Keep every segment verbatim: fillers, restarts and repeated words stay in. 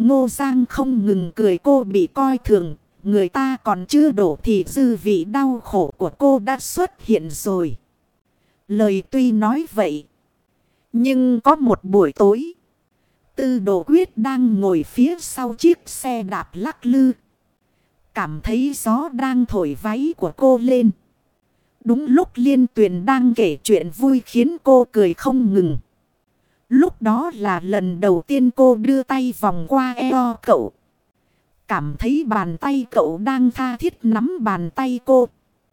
Ngô Giang không ngừng cười cô bị coi thường. Người ta còn chưa đổ thì dư vị đau khổ của cô đã xuất hiện rồi. Lời tuy nói vậy. Nhưng có một buổi tối. Tư Đồ Quyết đang ngồi phía sau chiếc xe đạp lắc lư. Cảm thấy gió đang thổi váy của cô lên. Đúng lúc Liên Tuyền đang kể chuyện vui khiến cô cười không ngừng. Lúc đó là lần đầu tiên cô đưa tay vòng qua eo cậu. Cảm thấy bàn tay cậu đang tha thiết nắm bàn tay cô.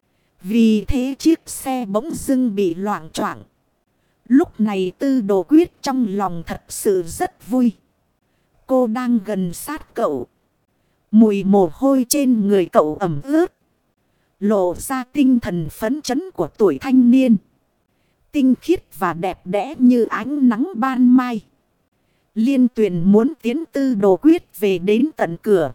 Vì thế chiếc xe bỗng dưng bị loạng choạng. Lúc này Tư Đồ Quyết trong lòng thật sự rất vui. Cô đang gần sát cậu. Mùi mồ hôi trên người cậu ẩm ướt. Lộ ra tinh thần phấn chấn của tuổi thanh niên. Tinh khiết và đẹp đẽ như ánh nắng ban mai. Liên Tuyền muốn tiến Tư Đồ Quyết về đến tận cửa.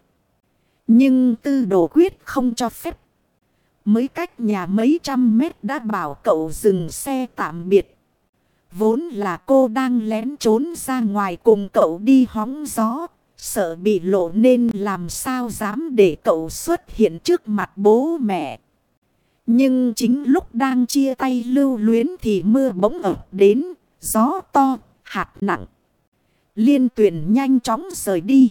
Nhưng Tư Đồ Quyết không cho phép. Mới cách nhà mấy trăm mét đã bảo cậu dừng xe tạm biệt. Vốn là cô đang lén trốn ra ngoài cùng cậu đi hóng gió. Sợ bị lộ nên làm sao dám để cậu xuất hiện trước mặt bố mẹ. Nhưng chính lúc đang chia tay lưu luyến thì mưa bỗng ập đến. Gió to, hạt nặng. Liên Tuyền nhanh chóng rời đi.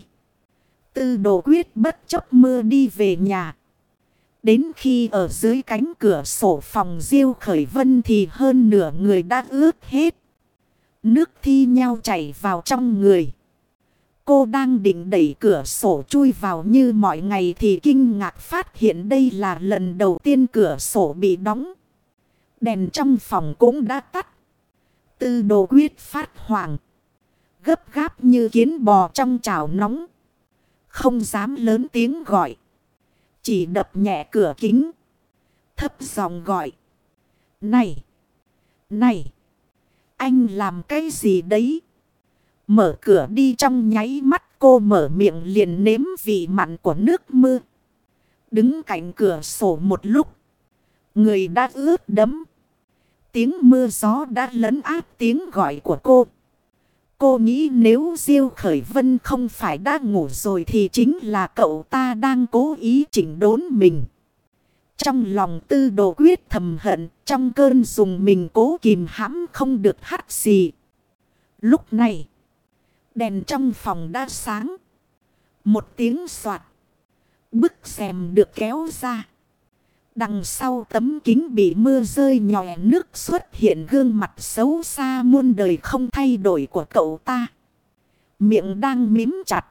Tư Đồ Quyết bất chấp mưa đi về nhà. Đến khi ở dưới cánh cửa sổ phòng Diêu Khởi Vân thì hơn nửa người đã ướt hết. Nước thi nhau chảy vào trong người. Cô đang định đẩy cửa sổ chui vào như mọi ngày thì kinh ngạc phát hiện đây là lần đầu tiên cửa sổ bị đóng. Đèn trong phòng cũng đã tắt. Tư Đồ Quyết phát hoảng. Gấp gáp như kiến bò trong chảo nóng. Không dám lớn tiếng gọi. Chỉ đập nhẹ cửa kính. Thấp giọng gọi. Này! Này! Anh làm cái gì đấy? Mở cửa đi trong nháy mắt cô mở miệng liền nếm vị mặn của nước mưa. Đứng cạnh cửa sổ một lúc. Người đã ướt đẫm. Tiếng mưa gió đã lấn át tiếng gọi của cô. Cô nghĩ nếu Diêu Khởi Vân không phải đã ngủ rồi thì chính là cậu ta đang cố ý chỉnh đốn mình. Trong lòng Tư Đồ Quyết thầm hận, trong cơn dùng mình cố kìm hãm không được hắt xì. Lúc này, đèn trong phòng đã sáng. Một tiếng soạt. Bức rèm được kéo ra. Đằng sau tấm kính bị mưa rơi nhòe nước xuất hiện gương mặt xấu xa muôn đời không thay đổi của cậu ta. Miệng đang mím chặt.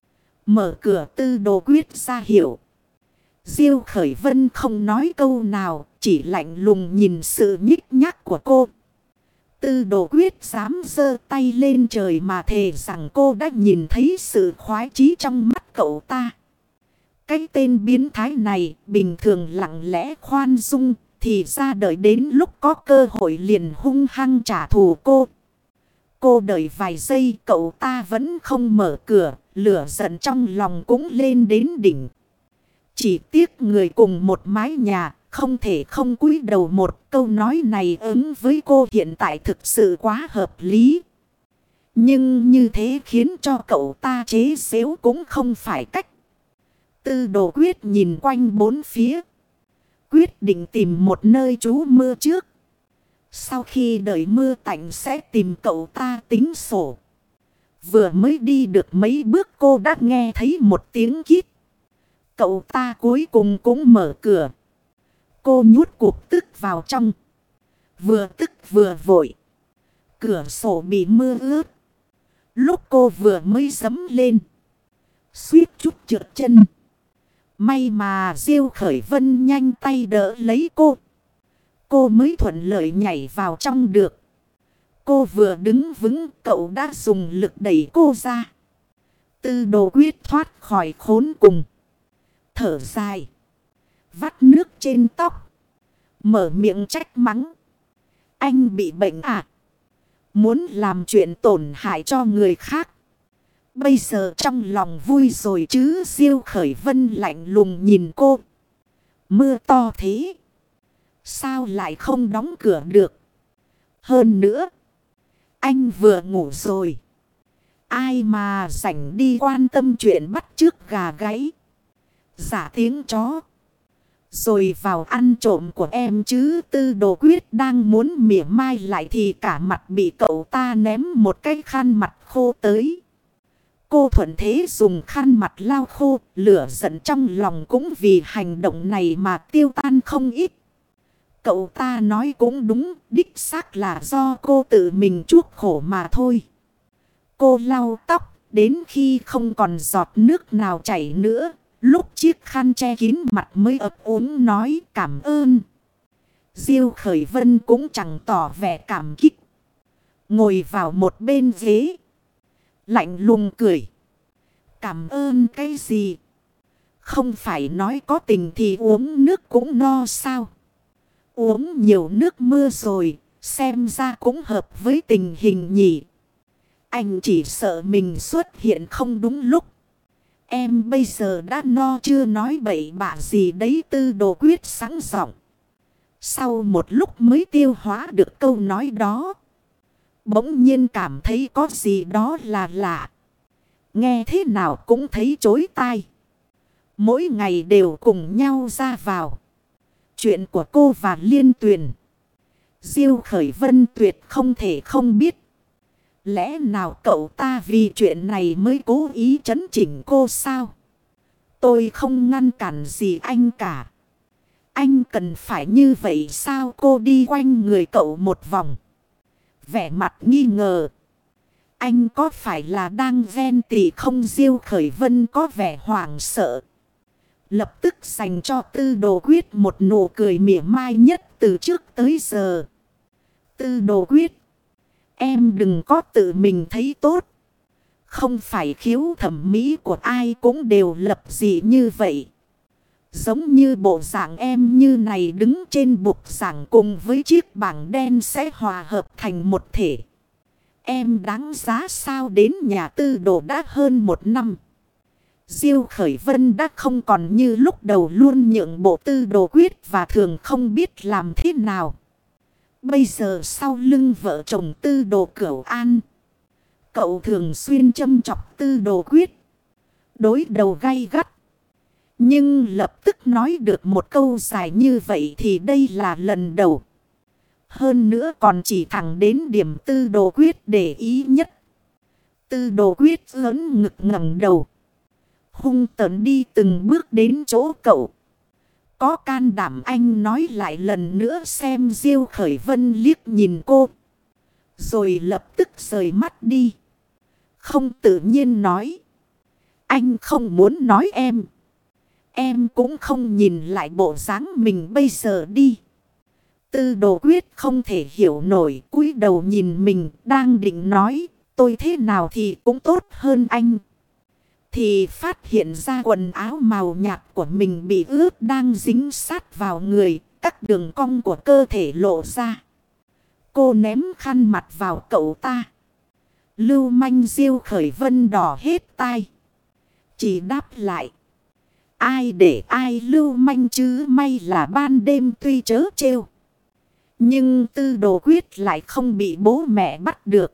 Mở cửa Tư Đồ Quyết ra hiệu. Diêu Khởi Vân không nói câu nào, chỉ lạnh lùng nhìn sự nhích nhác của cô. Tư Đồ Quyết dám giơ tay lên trời mà thề rằng cô đã nhìn thấy sự khoái chí trong mắt cậu ta. Cái tên biến thái này bình thường lặng lẽ khoan dung, thì ra đợi đến lúc có cơ hội liền hung hăng trả thù cô. Cô đợi vài giây cậu ta vẫn không mở cửa, lửa giận trong lòng cũng lên đến đỉnh. Chỉ tiếc người cùng một mái nhà, không thể không cúi đầu. Một câu nói này ứng với cô hiện tại thực sự quá hợp lý. Nhưng như thế khiến cho cậu ta chế giễu cũng không phải cách. Tư Đồ Quyết nhìn quanh bốn phía. Quyết định tìm một nơi trú mưa trước. Sau khi đợi mưa tạnh sẽ tìm cậu ta tính sổ. Vừa mới đi được mấy bước cô đã nghe thấy một tiếng kít. Cậu ta cuối cùng cũng mở cửa. Cô nhút cục tức vào trong. Vừa tức vừa vội. Cửa sổ bị mưa ướt. Lúc cô vừa mới giẫm lên, suýt chút trượt chân. May mà Diêu Khởi Vân nhanh tay đỡ lấy cô. Cô mới thuận lợi nhảy vào trong được. Cô vừa đứng vững cậu đã dùng lực đẩy cô ra. Tư Đồ Quyết thoát khỏi khốn cùng. Thở dài. Vắt nước trên tóc. Mở miệng trách mắng. Anh bị bệnh à? Muốn làm chuyện tổn hại cho người khác. Bây giờ trong lòng vui rồi chứ. Diêu Khởi Vân lạnh lùng nhìn cô. Mưa to thế. Sao lại không đóng cửa được? Hơn nữa. Anh vừa ngủ rồi. Ai mà rảnh đi quan tâm chuyện bắt chước gà gáy, giả tiếng chó, rồi vào ăn trộm của em chứ. Tư Đồ Quyết đang muốn mỉa mai lại thì cả mặt bị cậu ta ném một cái khăn mặt khô tới. Cô thuận thế dùng khăn mặt lau khô, lửa giận trong lòng cũng vì hành động này mà tiêu tan không ít. Cậu ta nói cũng đúng, đích xác là do cô tự mình chuốc khổ mà thôi. Cô lau tóc, đến khi không còn giọt nước nào chảy nữa, lúc chiếc khăn che kín mặt mới ấp úng nói cảm ơn. Diêu Khởi Vân cũng chẳng tỏ vẻ cảm kích. Ngồi vào một bên ghế, lạnh lùng cười. Cảm ơn cái gì? Không phải nói có tình thì uống nước cũng no sao? Uống nhiều nước mưa rồi, xem ra cũng hợp với tình hình nhỉ. Anh chỉ sợ mình xuất hiện không đúng lúc. Em bây giờ đã no chưa nói bậy bạ gì đấy. Tư Đồ Quyết sẵn giọng. Sau một lúc mới tiêu hóa được câu nói đó, bỗng nhiên cảm thấy có gì đó là lạ. Nghe thế nào cũng thấy chối tai. Mỗi ngày đều cùng nhau ra vào. Chuyện của cô và Liên Tuyền, Diêu Khởi Vân tuyệt không thể không biết. Lẽ nào cậu ta vì chuyện này mới cố ý trấn chỉnh cô sao? Tôi không ngăn cản gì anh cả. Anh cần phải như vậy sao? Cô đi quanh người cậu một vòng, vẻ mặt nghi ngờ. Anh có phải là đang ghen tị không? Diêu Khởi Vân có vẻ hoảng sợ, lập tức dành cho Tư Đồ Quyết một nụ cười mỉa mai nhất từ trước tới giờ. Tư Đồ Quyết, em đừng có tự mình thấy tốt. Không phải khiếu thẩm mỹ của ai cũng đều lập dị như vậy. Giống như bộ dạng em như này đứng trên bục giảng cùng với chiếc bảng đen sẽ hòa hợp thành một thể. Em đáng giá sao? Đến nhà Tư Đồ đã hơn một năm. Diêu Khởi Vân đã không còn như lúc đầu luôn nhượng bộ Tư Đồ Quyết và thường không biết làm thế nào. Bây giờ sau lưng vợ chồng Tư Đồ Cửu An, cậu thường xuyên châm chọc Tư Đồ Quyết, đối đầu gay gắt. Nhưng lập tức nói được một câu dài như vậy thì đây là lần đầu. Hơn nữa còn chỉ thẳng đến điểm Tư Đồ Quyết để ý nhất. Tư Đồ Quyết lớn ngực ngẩng đầu, hung tợn đi từng bước đến chỗ cậu. Có can đảm anh nói lại lần nữa xem. Diêu Khởi Vân liếc nhìn cô, rồi lập tức rời mắt đi. Không tự nhiên nói. Anh không muốn nói em. Em cũng không nhìn lại bộ dáng mình bây giờ đi. Tư Đồ Quyết không thể hiểu nổi, cúi đầu nhìn mình, đang định nói tôi thế nào thì cũng tốt hơn anh, thì phát hiện ra quần áo màu nhạt của mình bị ướt đang dính sát vào người, các đường cong của cơ thể lộ ra. Cô ném khăn mặt vào cậu ta. Lưu manh. Diêu Khởi Vân đỏ hết tai, chỉ đáp lại. Ai để ai lưu manh chứ, may là ban đêm tuy chớ trêu, nhưng Tư Đồ Quyết lại không bị bố mẹ bắt được.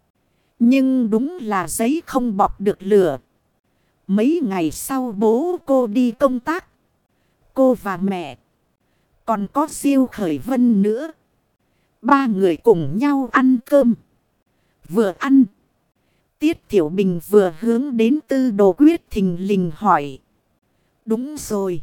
Nhưng đúng là giấy không bọc được lửa. Mấy ngày sau bố cô đi công tác, cô và mẹ, còn có Diêu Khởi Vân nữa, ba người cùng nhau ăn cơm. Vừa ăn, Tiết Thiểu Bình vừa hướng đến Tư Đồ Quyết thình lình hỏi. Đúng rồi,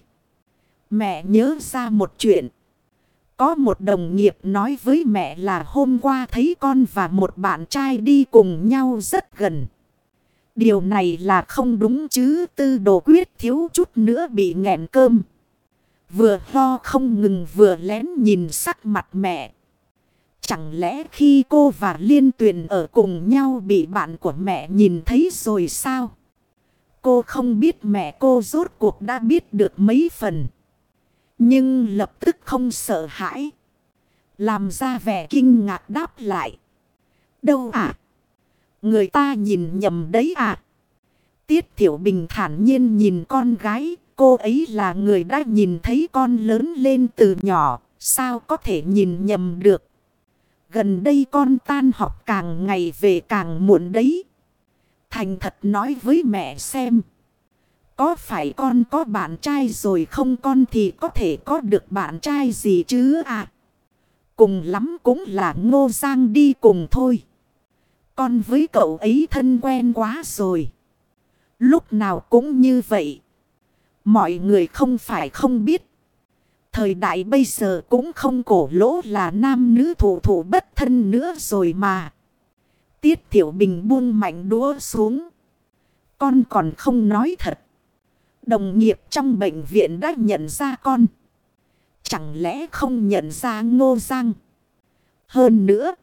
mẹ nhớ ra một chuyện. Có một đồng nghiệp nói với mẹ là hôm qua thấy con và một bạn trai đi cùng nhau rất gần. Điều này là không đúng chứ? Tư Đồ Quyết thiếu chút nữa bị nghẹn cơm, vừa lo không ngừng vừa lén nhìn sắc mặt mẹ. Chẳng lẽ khi cô và Liên Tuyền ở cùng nhau bị bạn của mẹ nhìn thấy rồi sao? Cô không biết mẹ cô rốt cuộc đã biết được mấy phần. Nhưng lập tức không sợ hãi, làm ra vẻ kinh ngạc đáp lại. Đâu à? Người ta nhìn nhầm đấy à? Tiết Thiểu Bình thản nhiên nhìn con gái. Cô ấy là người đã nhìn thấy con lớn lên từ nhỏ, sao có thể nhìn nhầm được? Gần đây con tan học càng ngày về càng muộn đấy. Thành thật nói với mẹ xem. Có phải con có bạn trai rồi không, con thì có thể có được bạn trai gì chứ à? Cùng lắm cũng là Ngô Giang đi cùng thôi. Con với cậu ấy thân quen quá rồi. Lúc nào cũng như vậy. Mọi người không phải không biết. Thời đại bây giờ cũng không cổ lỗ là nam nữ thủ thủ bất thân nữa rồi mà. Tiết Tiểu Bình buông mạnh đũa xuống. Con còn không nói thật. Đồng nghiệp trong bệnh viện đã nhận ra con. Chẳng lẽ không nhận ra Ngô Giang? Hơn nữa,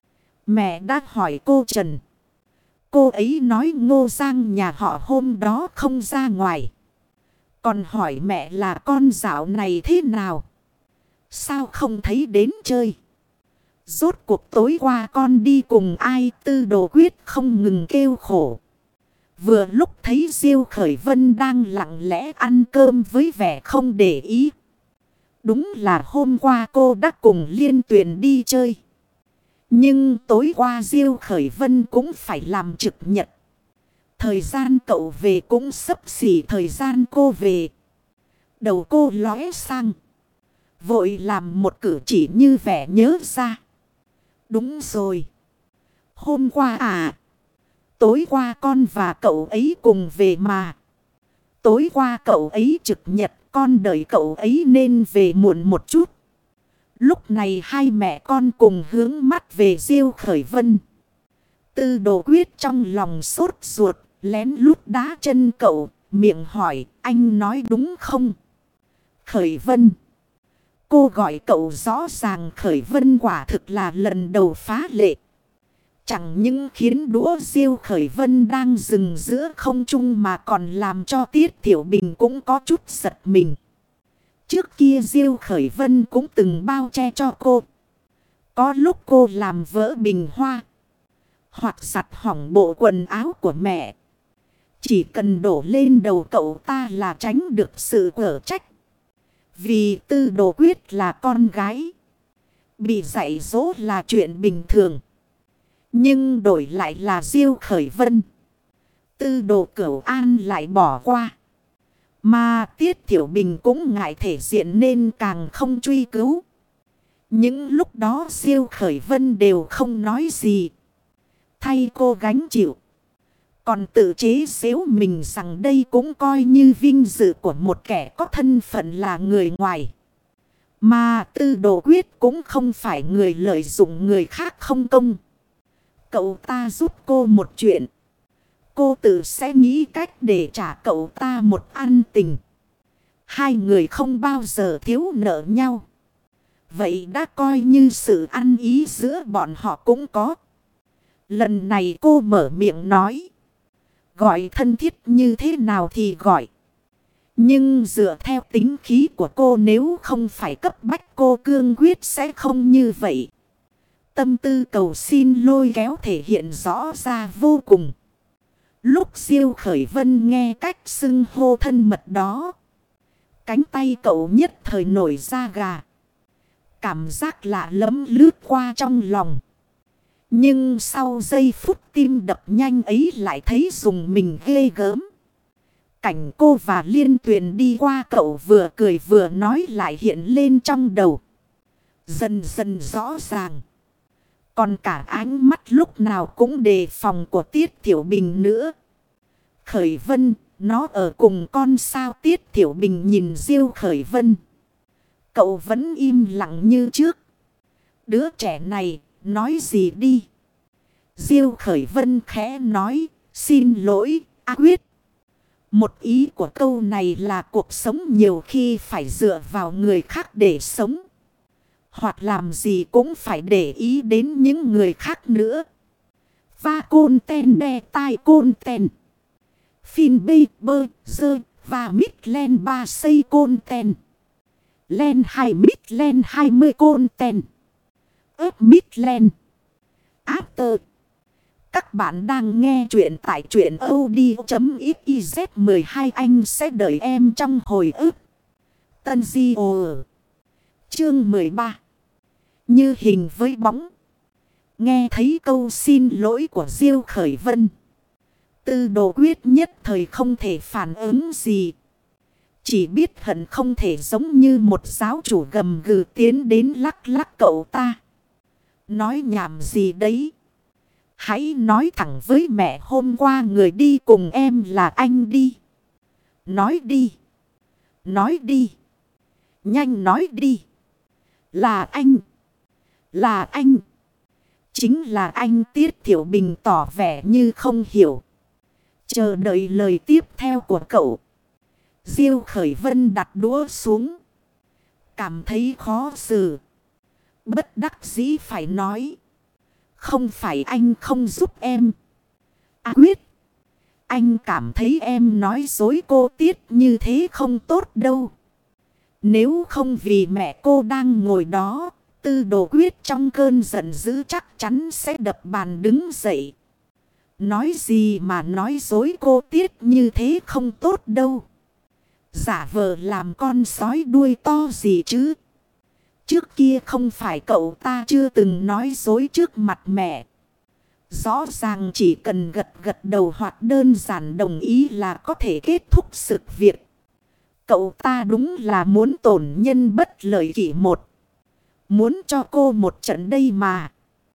mẹ đã hỏi cô Trần. Cô ấy nói Ngô Giang nhà họ hôm đó không ra ngoài. Còn hỏi mẹ là con dạo này thế nào? Sao không thấy đến chơi? Rốt cuộc tối qua con đi cùng ai? Tư Đồ Quyết không ngừng kêu khổ. Vừa lúc thấy Diêu Khởi Vân đang lặng lẽ ăn cơm với vẻ không để ý. Đúng là hôm qua cô đã cùng Liên Tuyền đi chơi. Nhưng tối qua Diêu Khởi Vân cũng phải làm trực nhật. Thời gian cậu về cũng xấp xỉ thời gian cô về. Đầu cô lóe sang. Vội làm một cử chỉ như vẻ nhớ ra. Đúng rồi. Hôm qua à. Tối qua con và cậu ấy cùng về mà. Tối qua cậu ấy trực nhật, con đợi cậu ấy nên về muộn một chút. Lúc này hai mẹ con cùng hướng mắt về Diêu Khởi Vân. Tư Đồ Quyết trong lòng sốt ruột, lén lút đá chân cậu, miệng hỏi anh nói đúng không? Khởi Vân. Cô gọi cậu rõ ràng Khởi Vân quả thực là lần đầu phá lệ. Chẳng những khiến đũa Diêu Khởi Vân đang dừng giữa không trung mà còn làm cho Tiết Tiểu Bình cũng có chút giật mình. Trước kia Diêu Khởi Vân cũng từng bao che cho cô. Có lúc cô làm vỡ bình hoa. Hoặc giặt hỏng bộ quần áo của mẹ. Chỉ cần đổ lên đầu cậu ta là tránh được sự quở trách. Vì Tư Đồ Quyết là con gái. Bị dạy dỗ là chuyện bình thường. Nhưng đổi lại là Diêu Khởi Vân. Tư Đồ Cửu An lại bỏ qua. Mà Tiết Tiểu Bình cũng ngại thể diện nên càng không truy cứu. Những lúc đó Diêu Khởi Vân đều không nói gì. Thay cô gánh chịu. Còn tự chế xếu mình rằng đây cũng coi như vinh dự của một kẻ có thân phận là người ngoài. Mà Tư Đồ Quyết cũng không phải người lợi dụng người khác không công. Cậu ta giúp cô một chuyện. Cô tự sẽ nghĩ cách để trả cậu ta một ân tình. Hai người không bao giờ thiếu nợ nhau. Vậy đã coi như sự ăn ý giữa bọn họ cũng có. Lần này cô mở miệng nói. Gọi thân thiết như thế nào thì gọi. Nhưng dựa theo tính khí của cô nếu không phải cấp bách cô cương quyết sẽ không như vậy. Tâm tư cầu xin lôi kéo thể hiện rõ ra vô cùng. Lúc Diêu Khởi Vân nghe cách xưng hô thân mật đó. Cánh tay cậu nhất thời nổi da gà. Cảm giác lạ lẫm lướt qua trong lòng. Nhưng sau giây phút tim đập nhanh ấy lại thấy dùng mình ghê gớm. Cảnh cô và Liên Tuyền đi qua cậu vừa cười vừa nói lại hiện lên trong đầu. Dần dần rõ ràng. Còn cả ánh mắt lúc nào cũng đề phòng của Tiết Tiểu Bình nữa. Khởi Vân, nó ở cùng con sao? Tiết Tiểu Bình nhìn Diêu Khởi Vân. Cậu vẫn im lặng như trước. Đứa trẻ này, nói gì đi? Diêu Khởi Vân khẽ nói, xin lỗi, A Quyết. Một ý của câu này là cuộc sống nhiều khi phải dựa vào người khác để sống. Hoặc làm gì cũng phải để ý đến những người khác nữa. Và côn ten đe tai côn ten. Phin bê bơ dơ và mít len ba xây côn ten. Len hai mít len hai mươi côn ten. ớp mít len. After. Các bạn đang nghe chuyện tại truyện audio.xyz mười hai anh sẽ đợi em trong hồi ức. Tân Di Ồ Chương mười ba. Như hình với bóng. Nghe thấy câu xin lỗi của Diêu Khởi Vân. Tư Đồ Quyết nhất thời không thể phản ứng gì. Chỉ biết hận không thể giống như một giáo chủ gầm gừ tiến đến lắc lắc cậu ta. Nói nhảm gì đấy? Hãy nói thẳng với mẹ hôm qua người đi cùng em là anh đi. Nói đi. Nói đi. Nhanh nói đi. Là anh. Là anh. Chính là anh. Tiết Thiệu Bình tỏ vẻ như không hiểu. Chờ đợi lời tiếp theo của cậu. Diêu Khởi Vân đặt đũa xuống. Cảm thấy khó xử. Bất đắc dĩ phải nói. Không phải anh không giúp em. À quyết. Anh cảm thấy em nói dối cô Tiết như thế không tốt đâu. Nếu không vì mẹ cô đang ngồi đó, Tư Đồ Quyết trong cơn giận dữ chắc chắn sẽ đập bàn đứng dậy. Nói gì mà nói dối cô Tiết như thế không tốt đâu. Giả vờ làm con sói đuôi to gì chứ. Trước kia không phải cậu ta chưa từng nói dối trước mặt mẹ. Rõ ràng chỉ cần gật gật đầu hoặc đơn giản đồng ý là có thể kết thúc sự việc. Cậu ta đúng là muốn tổn nhân bất lợi kỷ một. Muốn cho cô một trận đây mà.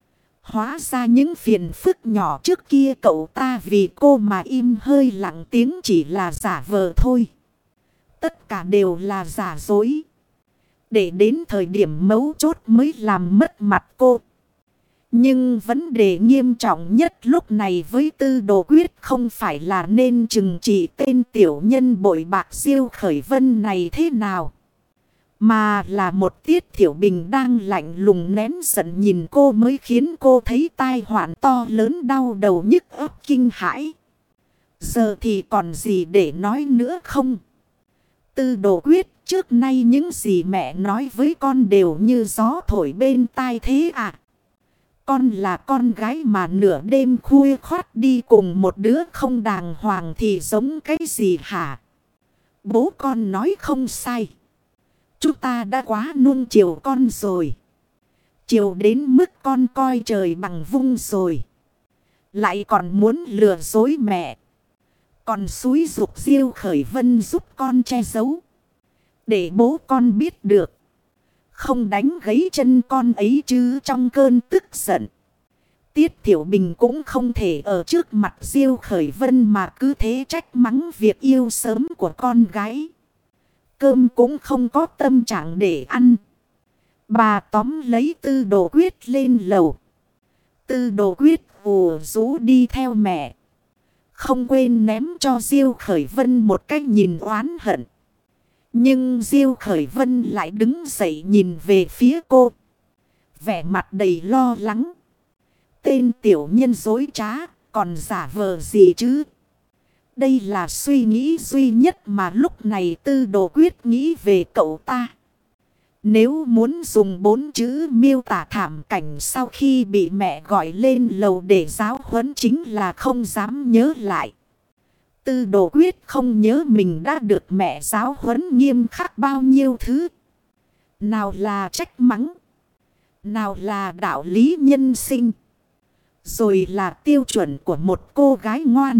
Hóa ra những phiền phức nhỏ trước kia cậu ta vì cô mà im hơi lặng tiếng chỉ là giả vờ thôi. Tất cả đều là giả dối. Để đến thời điểm mấu chốt mới làm mất mặt cô. Nhưng vấn đề nghiêm trọng nhất lúc này với Tư Đồ Quyết không phải là nên trừng trị tên tiểu nhân bội bạc Diêu Khởi Vân này thế nào. Mà là một Tiết Thiệu Bình đang lạnh lùng nén giận nhìn cô mới khiến cô thấy tai họa to lớn đau đầu nhức óc kinh hãi. Giờ thì còn gì để nói nữa không? Tư Đồ Quyết, trước nay những gì mẹ nói với con đều như gió thổi bên tai thế à? Con là con gái mà nửa đêm khuya khoắt đi cùng một đứa không đàng hoàng thì giống cái gì hả? Bố con nói không sai. Chúng ta đã quá nuông chiều con rồi. Chiều đến mức con coi trời bằng vung rồi. Lại còn muốn lừa dối mẹ. Còn xúi giục Diêu Khởi Vân giúp con che giấu. Để bố con biết được. Không đánh gãy chân con ấy chứ trong cơn tức giận. Tiết Thiệu Bình cũng không thể ở trước mặt Diêu Khởi Vân mà cứ thế trách mắng việc yêu sớm của con gái. Cơm cũng không có tâm trạng để ăn. Bà tóm lấy Tư Đồ Quyết lên lầu. Tư Đồ Quyết ù rũ đi theo mẹ. Không quên ném cho Diêu Khởi Vân một cái nhìn oán hận. Nhưng Diêu Khởi Vân lại đứng dậy nhìn về phía cô. Vẻ mặt đầy lo lắng. Tên tiểu nhân dối trá, còn giả vờ gì chứ? Đây là suy nghĩ duy nhất mà lúc này Tư Đồ Quyết nghĩ về cậu ta. Nếu muốn dùng bốn chữ miêu tả thảm cảnh sau khi bị mẹ gọi lên lầu để giáo huấn chính là không dám nhớ lại. Tư Đồ Quyết không nhớ mình đã được mẹ giáo huấn nghiêm khắc bao nhiêu thứ. Nào là trách mắng. Nào là đạo lý nhân sinh. Rồi là tiêu chuẩn của một cô gái ngoan.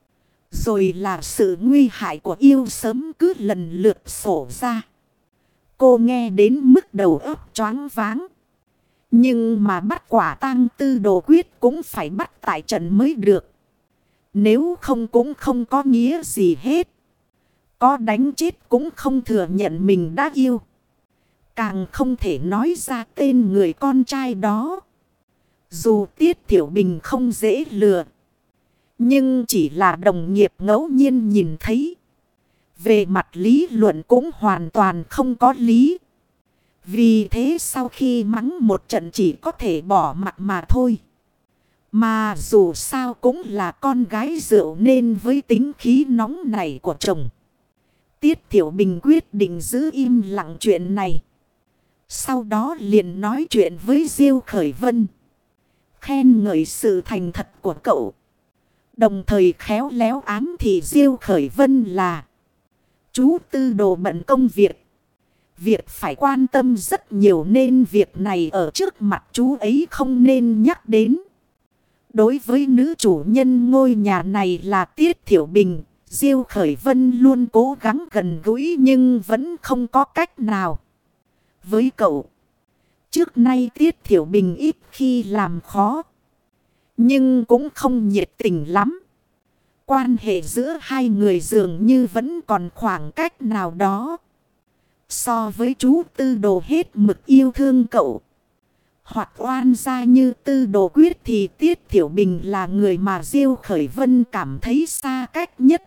Rồi là sự nguy hại của yêu sớm cứ lần lượt sổ ra. Cô nghe đến mức đầu óc choáng váng. Nhưng mà bắt quả tang Tư Đồ Quyết cũng phải bắt tại trận mới được. Nếu không cũng không có nghĩa gì hết. Có đánh chết cũng không thừa nhận mình đã yêu. Càng không thể nói ra tên người con trai đó. Dù Tiết Thiệu Bình không dễ lừa. Nhưng chỉ là đồng nghiệp ngẫu nhiên nhìn thấy. Về mặt lý luận cũng hoàn toàn không có lý. Vì thế sau khi mắng một trận chỉ có thể bỏ mặt mà thôi. Mà dù sao cũng là con gái rượu nên với tính khí nóng này của chồng. Tiết Thiệu Bình quyết định giữ im lặng chuyện này. Sau đó liền nói chuyện với Diêu Khởi Vân. Khen ngợi sự thành thật của cậu. Đồng thời khéo léo ám thì Diêu Khởi Vân là chú Tư Đồ bận công việc. Việc phải quan tâm rất nhiều nên việc này ở trước mặt chú ấy không nên nhắc đến. Đối với nữ chủ nhân ngôi nhà này là Tiết Thiểu Bình, Diêu Khởi Vân luôn cố gắng gần gũi nhưng vẫn không có cách nào. Với cậu, trước nay Tiết Thiểu Bình ít khi làm khó, nhưng cũng không nhiệt tình lắm. Quan hệ giữa hai người dường như vẫn còn khoảng cách nào đó. So với chú Tư Đồ hết mực yêu thương cậu, hoặc oan gia như Tư Đồ Quyết, thì Tiết Thiểu Bình là người mà Diêu Khởi Vân cảm thấy xa cách nhất,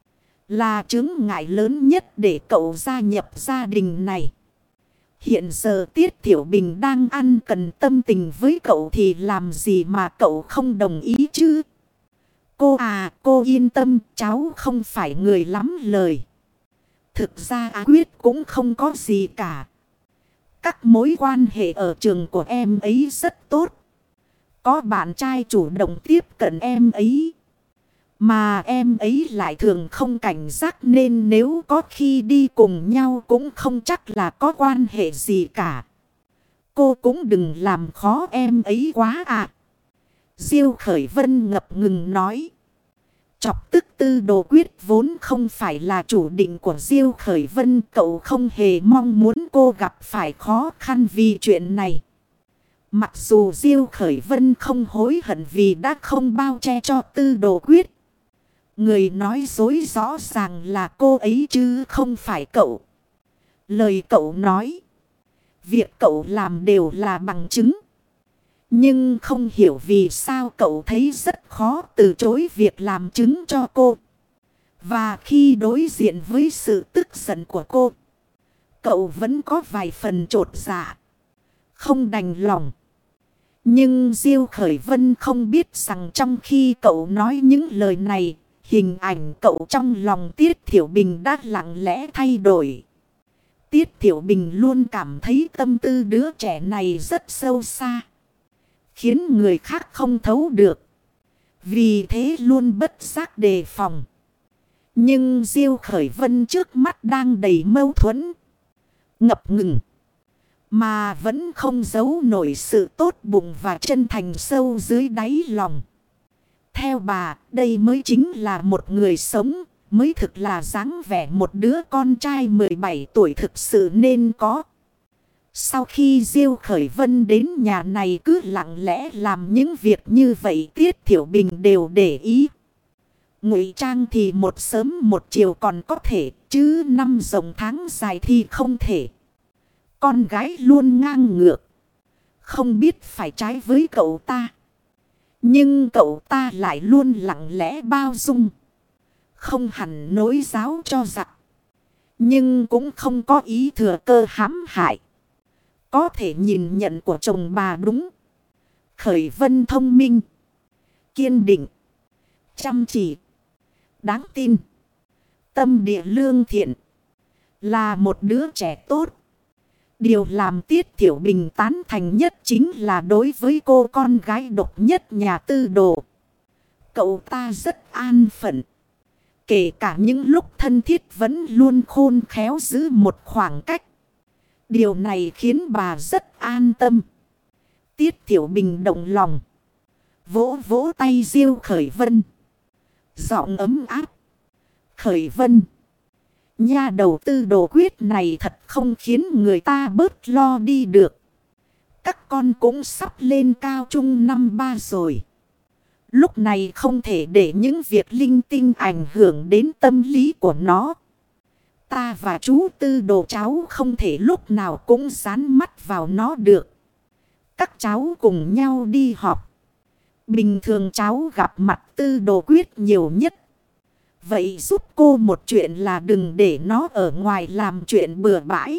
là chướng ngại lớn nhất để cậu gia nhập gia đình này. Hiện giờ Tiết Thiểu Bình đang ăn cần tâm tình với cậu thì làm gì mà cậu không đồng ý chứ? Cô à, cô yên tâm, cháu không phải người lắm lời. Thực ra Á Quyết cũng không có gì cả. Các mối quan hệ ở trường của em ấy rất tốt. Có bạn trai chủ động tiếp cận em ấy, mà em ấy lại thường không cảnh giác, nên nếu có khi đi cùng nhau cũng không chắc là có quan hệ gì cả. Cô cũng đừng làm khó em ấy quá à. Diêu Khởi Vân ngập ngừng nói. Chọc tức Tư Đồ Quyết vốn không phải là chủ định của Diêu Khởi Vân. Cậu không hề mong muốn cô gặp phải khó khăn vì chuyện này. Mặc dù Diêu Khởi Vân không hối hận vì đã không bao che cho Tư Đồ Quyết. Người nói dối rõ ràng là cô ấy chứ không phải cậu. Lời cậu nói, việc cậu làm đều là bằng chứng. Nhưng không hiểu vì sao cậu thấy rất khó từ chối việc làm chứng cho cô. Và khi đối diện với sự tức giận của cô, cậu vẫn có vài phần chột dạ, không đành lòng. Nhưng Diêu Khởi Vân không biết rằng trong khi cậu nói những lời này, hình ảnh cậu trong lòng Tiết Thiểu Bình đã lặng lẽ thay đổi. Tiết Thiểu Bình luôn cảm thấy tâm tư đứa trẻ này rất sâu xa, khiến người khác không thấu được. Vì thế luôn bất giác đề phòng. Nhưng Diêu Khởi Vân trước mắt đang đầy mâu thuẫn, ngập ngừng, mà vẫn không giấu nổi sự tốt bụng và chân thành sâu dưới đáy lòng. Theo bà, đây mới chính là một người sống, mới thực là dáng vẻ một đứa con trai mười bảy tuổi thực sự nên có. Sau khi Diêu Khởi Vân đến nhà này cứ lặng lẽ làm những việc như vậy, Tiết Thiểu Bình đều để ý. Ngụy trang thì một sớm một chiều còn có thể, chứ năm rồng tháng dài thì không thể. Con gái luôn ngang ngược, không biết phải trái với cậu ta. Nhưng cậu ta lại luôn lặng lẽ bao dung, không hẳn nối giáo cho giặc, nhưng cũng không có ý thừa cơ hãm hại. Có thể nhìn nhận của chồng bà đúng. Khởi Vân thông minh, kiên định, chăm chỉ, đáng tin, tâm địa lương thiện, là một đứa trẻ tốt. Điều làm Tiết Thiểu Bình tán thành nhất chính là đối với cô con gái độc nhất nhà Tư Đồ, cậu ta rất an phận. Kể cả những lúc thân thiết vẫn luôn khôn khéo giữ một khoảng cách. Điều này khiến bà rất an tâm. Tiết Thiểu Bình động lòng, vỗ vỗ tay Diêu Khởi Vân, giọng ấm áp. Khởi Vân, nha đầu Tư Đồ Quyết này thật không khiến người ta bớt lo đi được. Các con cũng sắp lên cao trung năm ba rồi. Lúc này không thể để những việc linh tinh ảnh hưởng đến tâm lý của nó. Ta và chú Tư Đồ cháu không thể lúc nào cũng dán mắt vào nó được. Các cháu cùng nhau đi học. Bình thường cháu gặp mặt Tư Đồ Quyết nhiều nhất. Vậy giúp cô một chuyện là đừng để nó ở ngoài làm chuyện bừa bãi.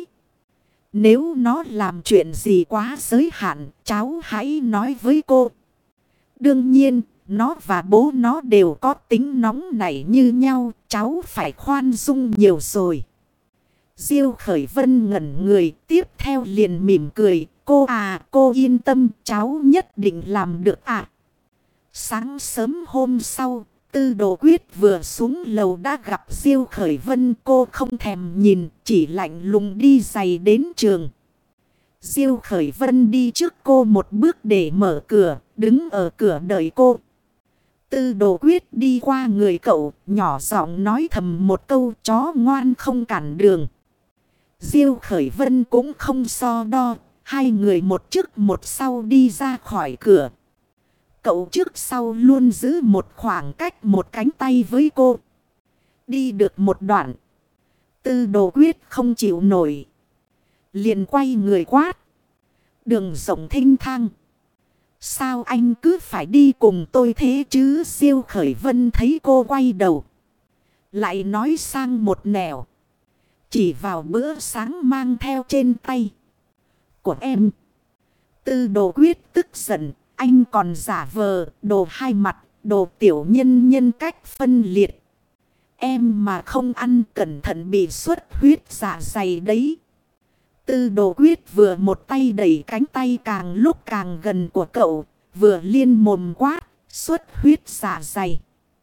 Nếu nó làm chuyện gì quá giới hạn, cháu hãy nói với cô. Đương nhiên, nó và bố nó đều có tính nóng nảy như nhau, cháu phải khoan dung nhiều rồi. Diêu Khởi Vân ngẩn người, tiếp theo liền mỉm cười. Cô à, cô yên tâm, cháu nhất định làm được ạ. À. Sáng sớm hôm sau, Tư Đồ Quyết vừa xuống lầu đã gặp Diêu Khởi Vân. Cô không thèm nhìn, chỉ lạnh lùng đi giày đến trường. Diêu Khởi Vân đi trước cô một bước để mở cửa, đứng ở cửa đợi cô. Tư Đồ Quyết đi qua người cậu, nhỏ giọng nói thầm một câu, chó ngoan không cản đường. Diêu Khởi Vân cũng không so đo, hai người một trước một sau đi ra khỏi cửa. Cậu trước sau luôn giữ một khoảng cách một cánh tay với cô. Đi được một đoạn, Tư Đồ Quyết không chịu nổi, liền quay người quát. Đường rộng thênh thang, sao anh cứ phải đi cùng tôi thế chứ? Diêu Khởi Vân thấy cô quay đầu, lại nói sang một nẻo, chỉ vào bữa sáng mang theo trên tay của em. Tư Đồ Quyết tức giận, anh còn giả vờ đồ hai mặt, đồ tiểu nhân nhân cách phân liệt. Em mà không ăn cẩn thận bị xuất huyết dạ dày đấy. Tư Đồ Quyết vừa một tay đẩy cánh tay càng lúc càng gần của cậu, vừa liên mồm quát, xuất huyết dạ dày.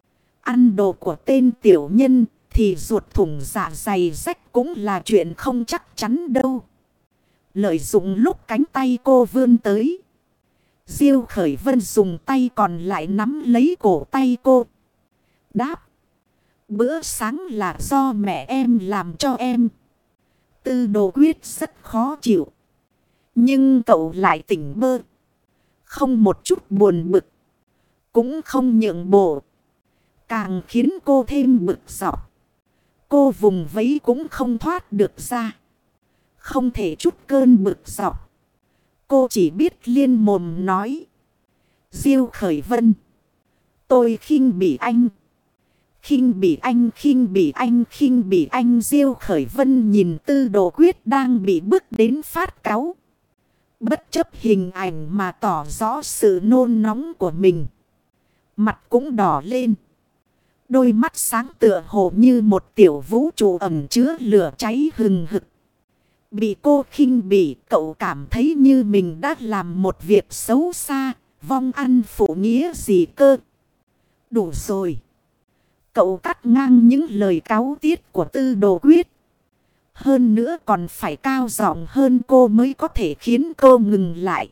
Ăn đồ của tên tiểu nhân thì ruột thủng dạ dày rách cũng là chuyện không chắc chắn đâu. Lợi dụng lúc cánh tay cô vươn tới, Diêu Khởi Vân dùng tay còn lại nắm lấy cổ tay cô. Đáp, bữa sáng là do mẹ em làm cho em. Tư Đồ Quyết rất khó chịu, nhưng cậu lại tỉnh bơ, không một chút buồn bực, cũng không nhượng bộ, càng khiến cô thêm bực dọc. Cô vùng vẫy cũng không thoát được ra, không thể chút cơn bực dọc. Cô chỉ biết liên mồm nói, Diêu Khởi Vân, tôi khinh bỉ anh. Khinh bỉ anh, khinh bỉ anh, khinh bỉ anh. Diêu Khởi Vân nhìn Tư Đồ Quyết đang bị bức đến phát cáu, bất chấp hình ảnh mà tỏ rõ sự nôn nóng của mình. Mặt cũng đỏ lên, đôi mắt sáng tựa hồ như một tiểu vũ trụ ẩn chứa lửa cháy hừng hực. Bị cô khinh bỉ, cậu cảm thấy như mình đã làm một việc xấu xa, vong ân phụ nghĩa gì cơ. Đủ rồi. Cậu cắt ngang những lời cáu tiết của Tư Đồ Quyết. Hơn nữa còn phải cao giọng hơn cô mới có thể khiến cô ngừng lại.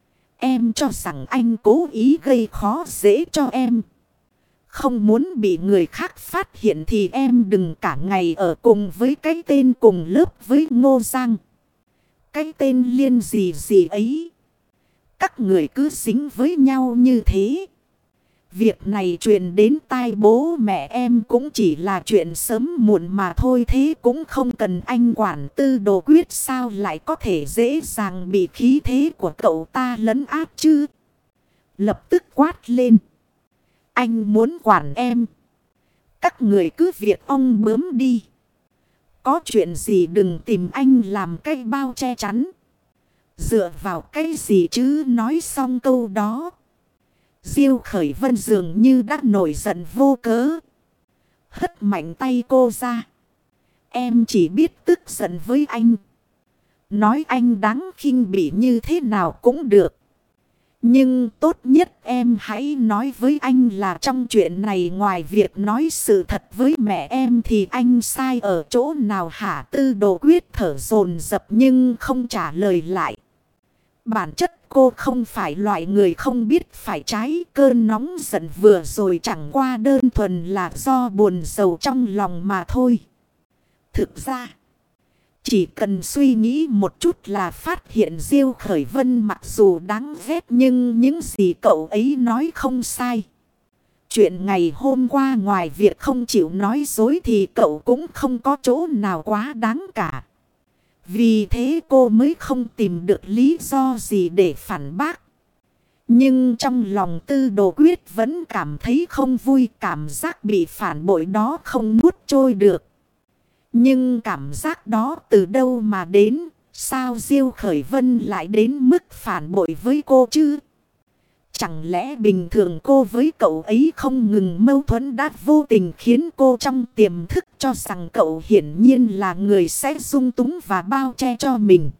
Em cho rằng anh cố ý gây khó dễ cho em. Không muốn bị người khác phát hiện thì em đừng cả ngày ở cùng với cái tên cùng lớp với Ngô Giang. Cái tên liên gì gì ấy. Các người cứ dính với nhau như thế. Việc này truyền đến tai bố mẹ em cũng chỉ là chuyện sớm muộn mà thôi, thế cũng không cần anh quản. Tư Đồ Quyết sao lại có thể dễ dàng bị khí thế của cậu ta lấn áp chứ? Lập tức quát lên. Anh muốn quản em, các người cứ việc ông bướm đi. Có chuyện gì đừng tìm anh làm cái bao che chắn. Dựa vào cái gì chứ? Nói xong câu đó, Diêu Khởi Vân dường như đã nổi giận vô cớ, hất mạnh tay cô ra. Em chỉ biết tức giận với anh. Nói anh đáng khinh bỉ như thế nào cũng được. Nhưng tốt nhất em hãy nói với anh là trong chuyện này ngoài việc nói sự thật với mẹ em thì anh sai ở chỗ nào hả? Tư Đồ Quyết thở dồn dập nhưng không trả lời lại. Bản chất cô không phải loại người không biết phải trái. Cơn nóng giận vừa rồi chẳng qua đơn thuần là do buồn rầu trong lòng mà thôi. Thực ra, chỉ cần suy nghĩ một chút là phát hiện Diêu Khởi Vân mặc dù đáng ghét nhưng những gì cậu ấy nói không sai. Chuyện ngày hôm qua ngoài việc không chịu nói dối thì cậu cũng không có chỗ nào quá đáng cả. Vì thế cô mới không tìm được lý do gì để phản bác. Nhưng trong lòng Tư Đồ Quyết vẫn cảm thấy không vui, cảm giác bị phản bội đó không nuốt trôi được. Nhưng cảm giác đó từ đâu mà đến? Sao Diêu Khởi Vân lại đến mức phản bội với cô chứ? Chẳng lẽ bình thường cô với cậu ấy không ngừng mâu thuẫn đã vô tình khiến cô trong tiềm thức cho rằng cậu hiển nhiên là người sẽ dung túng và bao che cho mình.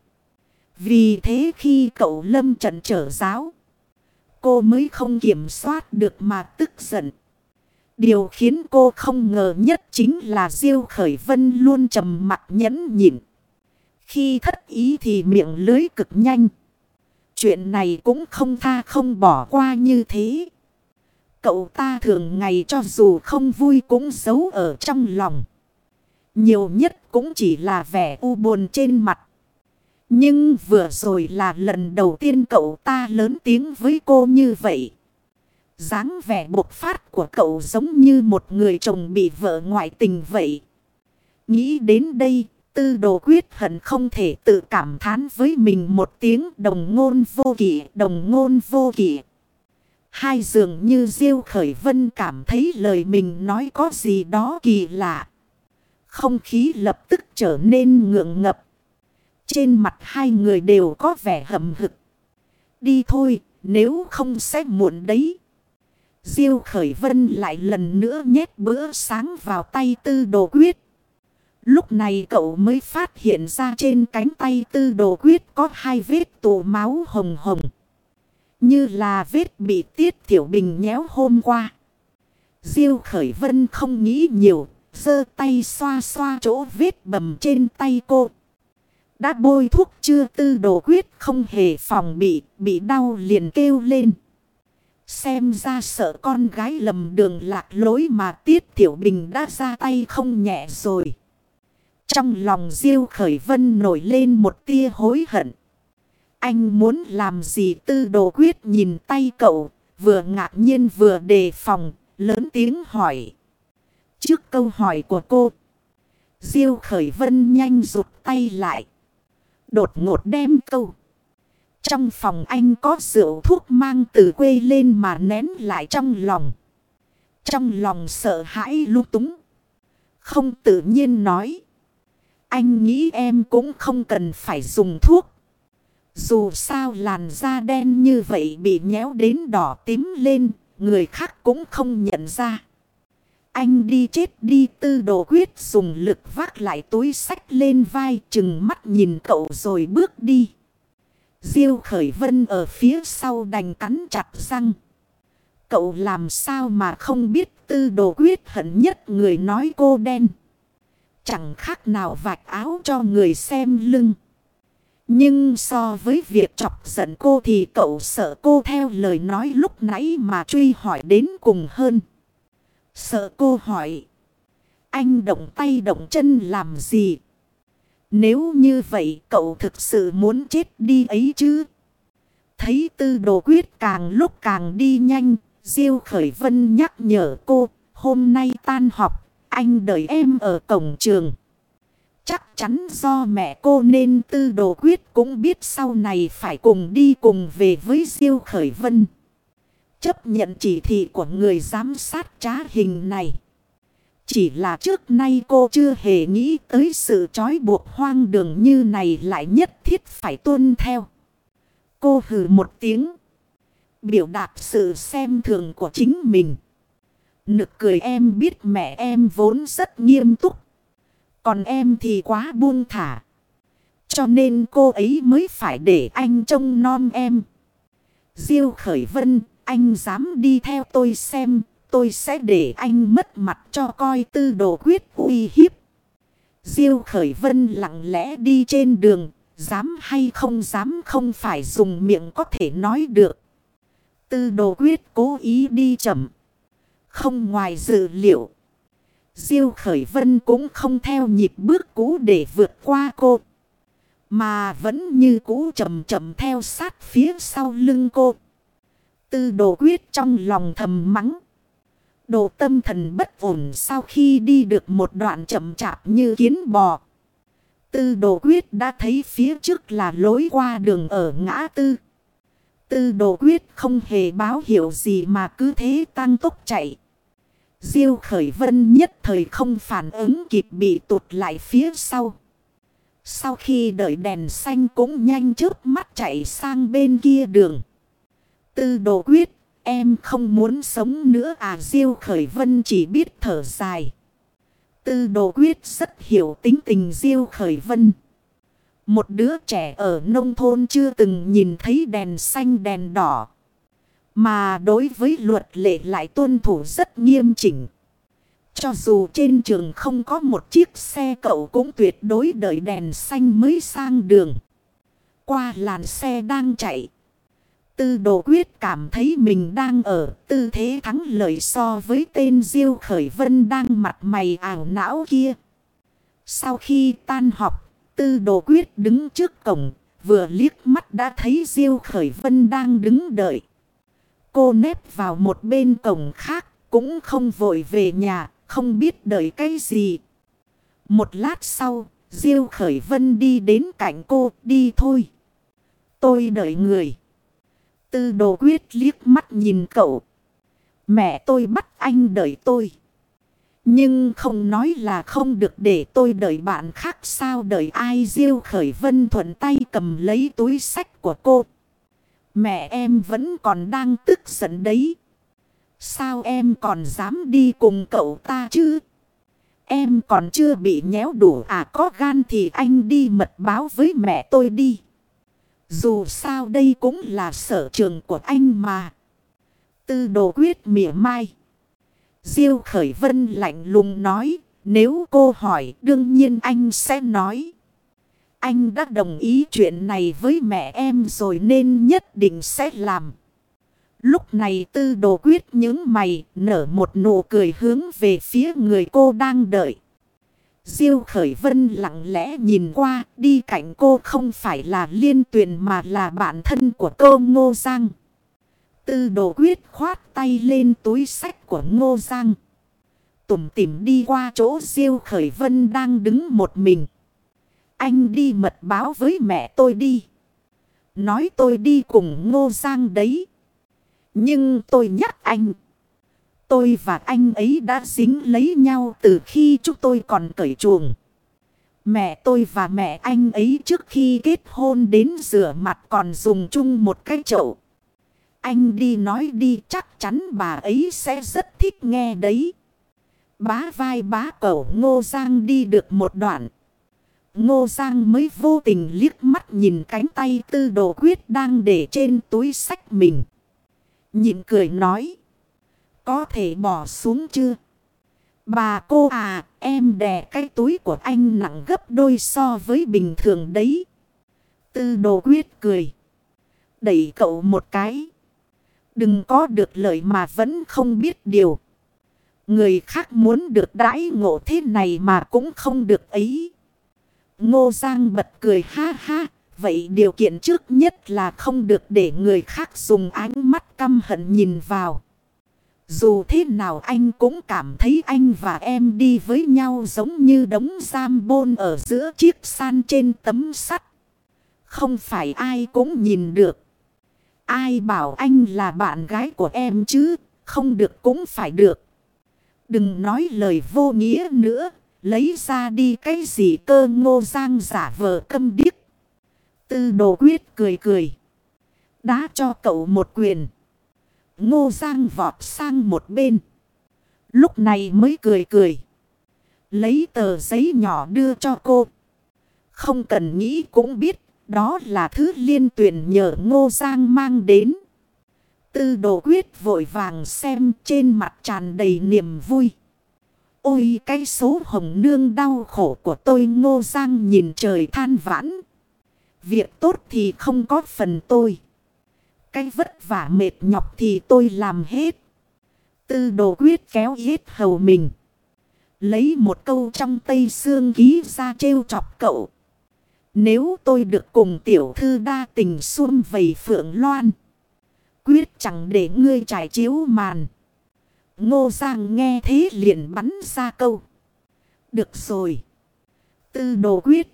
Vì thế khi cậu lâm trận trở giáo, cô mới không kiểm soát được mà tức giận. Điều khiến cô không ngờ nhất chính là Diêu Khởi Vân luôn trầm mặc nhẫn nhịn, Khi thất ý thì miệng lưới cực nhanh. Chuyện này cũng không tha không bỏ qua như thế. Cậu ta thường ngày cho dù không vui cũng giấu ở trong lòng. Nhiều nhất cũng chỉ là vẻ u buồn trên mặt. Nhưng vừa rồi là lần đầu tiên cậu ta lớn tiếng với cô như vậy. Dáng vẻ bộc phát của cậu giống như một người chồng bị vợ ngoại tình vậy. Nghĩ đến đây, Tư Đồ Quyết hận không thể tự cảm thán với mình một tiếng đồng ngôn vô kỷ, đồng ngôn vô kỷ. Hai dường như Diêu Khởi Vân cảm thấy lời mình nói có gì đó kỳ lạ. Không khí lập tức trở nên ngượng ngập. Trên mặt hai người đều có vẻ hậm hực. Đi thôi, nếu không sẽ muộn đấy. Diêu Khởi Vân lại lần nữa nhét bữa sáng vào tay Tư Đồ Quyết. Lúc này cậu mới phát hiện ra trên cánh tay Tư Đồ Quyết có hai vết tụ máu hồng hồng. Như là vết bị Tiết Tiểu Bình nhéo hôm qua. Diêu Khởi Vân không nghĩ nhiều, giơ tay xoa xoa chỗ vết bầm trên tay cô. Đã bôi thuốc chưa? Tư Đồ Quyết không hề phòng bị, bị đau liền kêu lên. Xem ra sợ con gái lầm đường lạc lối mà Tiết Tiểu Bình đã ra tay không nhẹ rồi. Trong lòng Diêu Khởi Vân nổi lên một tia hối hận. Anh muốn làm gì? Tư Đồ Quyết nhìn tay cậu, vừa ngạc nhiên vừa đề phòng, lớn tiếng hỏi. Trước câu hỏi của cô, Diêu Khởi Vân nhanh rụt tay lại. Đột ngột đem câu. Trong phòng anh có rượu thuốc mang từ quê lên mà nén lại trong lòng. Trong lòng sợ hãi lung túng. Không tự nhiên nói. Anh nghĩ em cũng không cần phải dùng thuốc. Dù sao làn da đen như vậy bị nhéo đến đỏ tím lên, người khác cũng không nhận ra. Anh đi chết đi. Tư Đồ Quyết dùng lực vác lại túi xách lên vai, chừng mắt nhìn cậu rồi bước đi. Diêu Khởi Vân ở phía sau đành cắn chặt răng. Cậu làm sao mà không biết Tư Đồ Quyết hận nhất người nói cô đen. Chẳng khác nào vạch áo cho người xem lưng. Nhưng so với việc chọc giận cô thì cậu sợ cô theo lời nói lúc nãy mà truy hỏi đến cùng hơn. Sợ cô hỏi. Anh động tay động chân làm gì? Nếu như vậy cậu thực sự muốn chết đi ấy chứ? Thấy Tư Đồ Quyết càng lúc càng đi nhanh, Diêu Khởi Vân nhắc nhở cô. Hôm nay tan học, anh đợi em ở cổng trường. Chắc chắn do mẹ cô nên Tư Đồ Quyết cũng biết sau này phải cùng đi cùng về với Diêu Khởi Vân. Chấp nhận chỉ thị của người giám sát trá hình này. Chỉ là trước nay cô chưa hề nghĩ tới sự trói buộc hoang đường như này lại nhất thiết phải tuân theo. Cô hừ một tiếng. Biểu đạt sự xem thường của chính mình. Nực cười, em biết mẹ em vốn rất nghiêm túc. Còn em thì quá buông thả. Cho nên cô ấy mới phải để anh trông nom em. Diêu Khởi Vân, anh dám đi theo tôi xem. Tôi sẽ để anh mất mặt cho coi. Tư Đồ Quyết uy hiếp. Diêu Khởi Vân lặng lẽ đi trên đường. Dám hay không dám không phải dùng miệng có thể nói được. Tư Đồ Quyết cố ý đi chậm. Không ngoài dự liệu. Diêu Khởi Vân cũng không theo nhịp bước cũ để vượt qua cô. Mà vẫn như cũ chậm chậm theo sát phía sau lưng cô. Tư Đồ Quyết trong lòng thầm mắng. Đồ tâm thần bất ổn sau khi đi được một đoạn chậm chạp như kiến bò. Tư Đồ Quyết đã thấy phía trước là lối qua đường ở ngã tư. Tư Đồ Quyết không hề báo hiệu gì mà cứ thế tăng tốc chạy. Diêu Khởi Vân nhất thời không phản ứng kịp, bị tụt lại phía sau. Sau khi đợi đèn xanh cũng nhanh chớp mắt chạy sang bên kia đường. Tư Đồ Quyết, em không muốn sống nữa à? Diêu Khởi Vân chỉ biết thở dài. Tư Đồ Quyết rất hiểu tính tình Diêu Khởi Vân. Một đứa trẻ ở nông thôn chưa từng nhìn thấy đèn xanh đèn đỏ. Mà đối với luật lệ lại tuân thủ rất nghiêm chỉnh. Cho dù trên trường không có một chiếc xe cậu cũng tuyệt đối đợi đèn xanh mới sang đường. Qua làn xe đang chạy. Tư Đồ Quyết cảm thấy mình đang ở tư thế thắng lợi so với tên Diêu Khởi Vân đang mặt mày ảo não kia. Sau khi tan học, Tư Đồ Quyết đứng trước cổng, vừa liếc mắt đã thấy Diêu Khởi Vân đang đứng đợi. Cô nép vào một bên cổng khác, cũng không vội về nhà, không biết đợi cái gì. Một lát sau, Diêu Khởi Vân đi đến cạnh cô, đi thôi. Tôi đợi người. Tư Đồ Quyết liếc mắt nhìn cậu. Mẹ tôi bắt anh đợi tôi. Nhưng không nói là không được để tôi đợi bạn khác sao, đợi ai? Diêu Khởi Vân thuận tay cầm lấy túi xách của cô. Mẹ em vẫn còn đang tức giận đấy. Sao em còn dám đi cùng cậu ta chứ? Em còn chưa bị nhéo đủ à? Có gan thì anh đi mật báo với mẹ tôi đi. Dù sao đây cũng là sở trường của anh mà. Tư Đồ Quyết mỉa mai. Diêu Khởi Vân lạnh lùng nói. Nếu cô hỏi đương nhiên anh sẽ nói. Anh đã đồng ý chuyện này với mẹ em rồi nên nhất định sẽ làm. Lúc này Tư Đồ Quyết nhướng mày, nở một nụ cười hướng về phía người cô đang đợi. Diêu Khởi Vân lặng lẽ nhìn qua, đi cạnh cô không phải là Liên Tuyền mà là bạn thân của cô Ngô Giang. Tư Đồ Quyết khoát tay lên túi xách của Ngô Giang. Tủm tỉm đi qua chỗ Diêu Khởi Vân đang đứng một mình. Anh đi mật báo với mẹ tôi đi. Nói tôi đi cùng Ngô Giang đấy. Nhưng tôi nhắc anh. Tôi và anh ấy đã dính lấy nhau từ khi chúng tôi còn cởi chuồng. Mẹ tôi và mẹ anh ấy trước khi kết hôn đến rửa mặt còn dùng chung một cái chậu. Anh đi nói đi, chắc chắn bà ấy sẽ rất thích nghe đấy. Bá vai bá cẩu Ngô Giang đi được một đoạn. Ngô Giang mới vô tình liếc mắt nhìn cánh tay Tư Đồ Quyết đang để trên túi xách mình. Nhịn cười nói. Có thể bỏ xuống chưa? Bà cô à, em đè cái túi của anh nặng gấp đôi so với bình thường đấy. Tư Đồ Quyết cười. Đẩy cậu một cái. Đừng có được lợi mà vẫn không biết điều. Người khác muốn được đãi ngộ thế này mà cũng không được ấy. Ngô Giang bật cười ha ha. Vậy điều kiện trước nhất là không được để người khác dùng ánh mắt căm hận nhìn vào. Dù thế nào anh cũng cảm thấy anh và em đi với nhau giống như đống giam bôn ở giữa chiếc san trên tấm sắt. Không phải ai cũng nhìn được. Ai bảo anh là bạn gái của em chứ, không được cũng phải được. Đừng nói lời vô nghĩa nữa, lấy ra đi cái gì cơ. Ngô Giang giả vờ câm điếc. Tư Đồ Quyết cười cười. Đá cho cậu một quyền. Ngô Giang vọt sang một bên. Lúc này mới cười cười. Lấy tờ giấy nhỏ đưa cho cô. Không cần nghĩ cũng biết. Đó là thứ Liên Tuyền nhờ Ngô Giang mang đến. Tư Đồ Quyết vội vàng xem, trên mặt tràn đầy niềm vui. Ôi cái số hồng nương đau khổ của tôi. Ngô Giang nhìn trời than vãn. Việc tốt thì không có phần tôi. Cái vất vả mệt nhọc thì tôi làm hết. Tư Đồ Quyết kéo yết hầu mình. Lấy một câu trong Tây Sương Ký ra trêu chọc cậu. Nếu tôi được cùng tiểu thư đa tình sum vầy Phượng Loan, quyết chẳng để ngươi trải chiếu màn. Ngô Giang nghe thế liền bắn ra câu. Được rồi. Tư Đồ Quyết.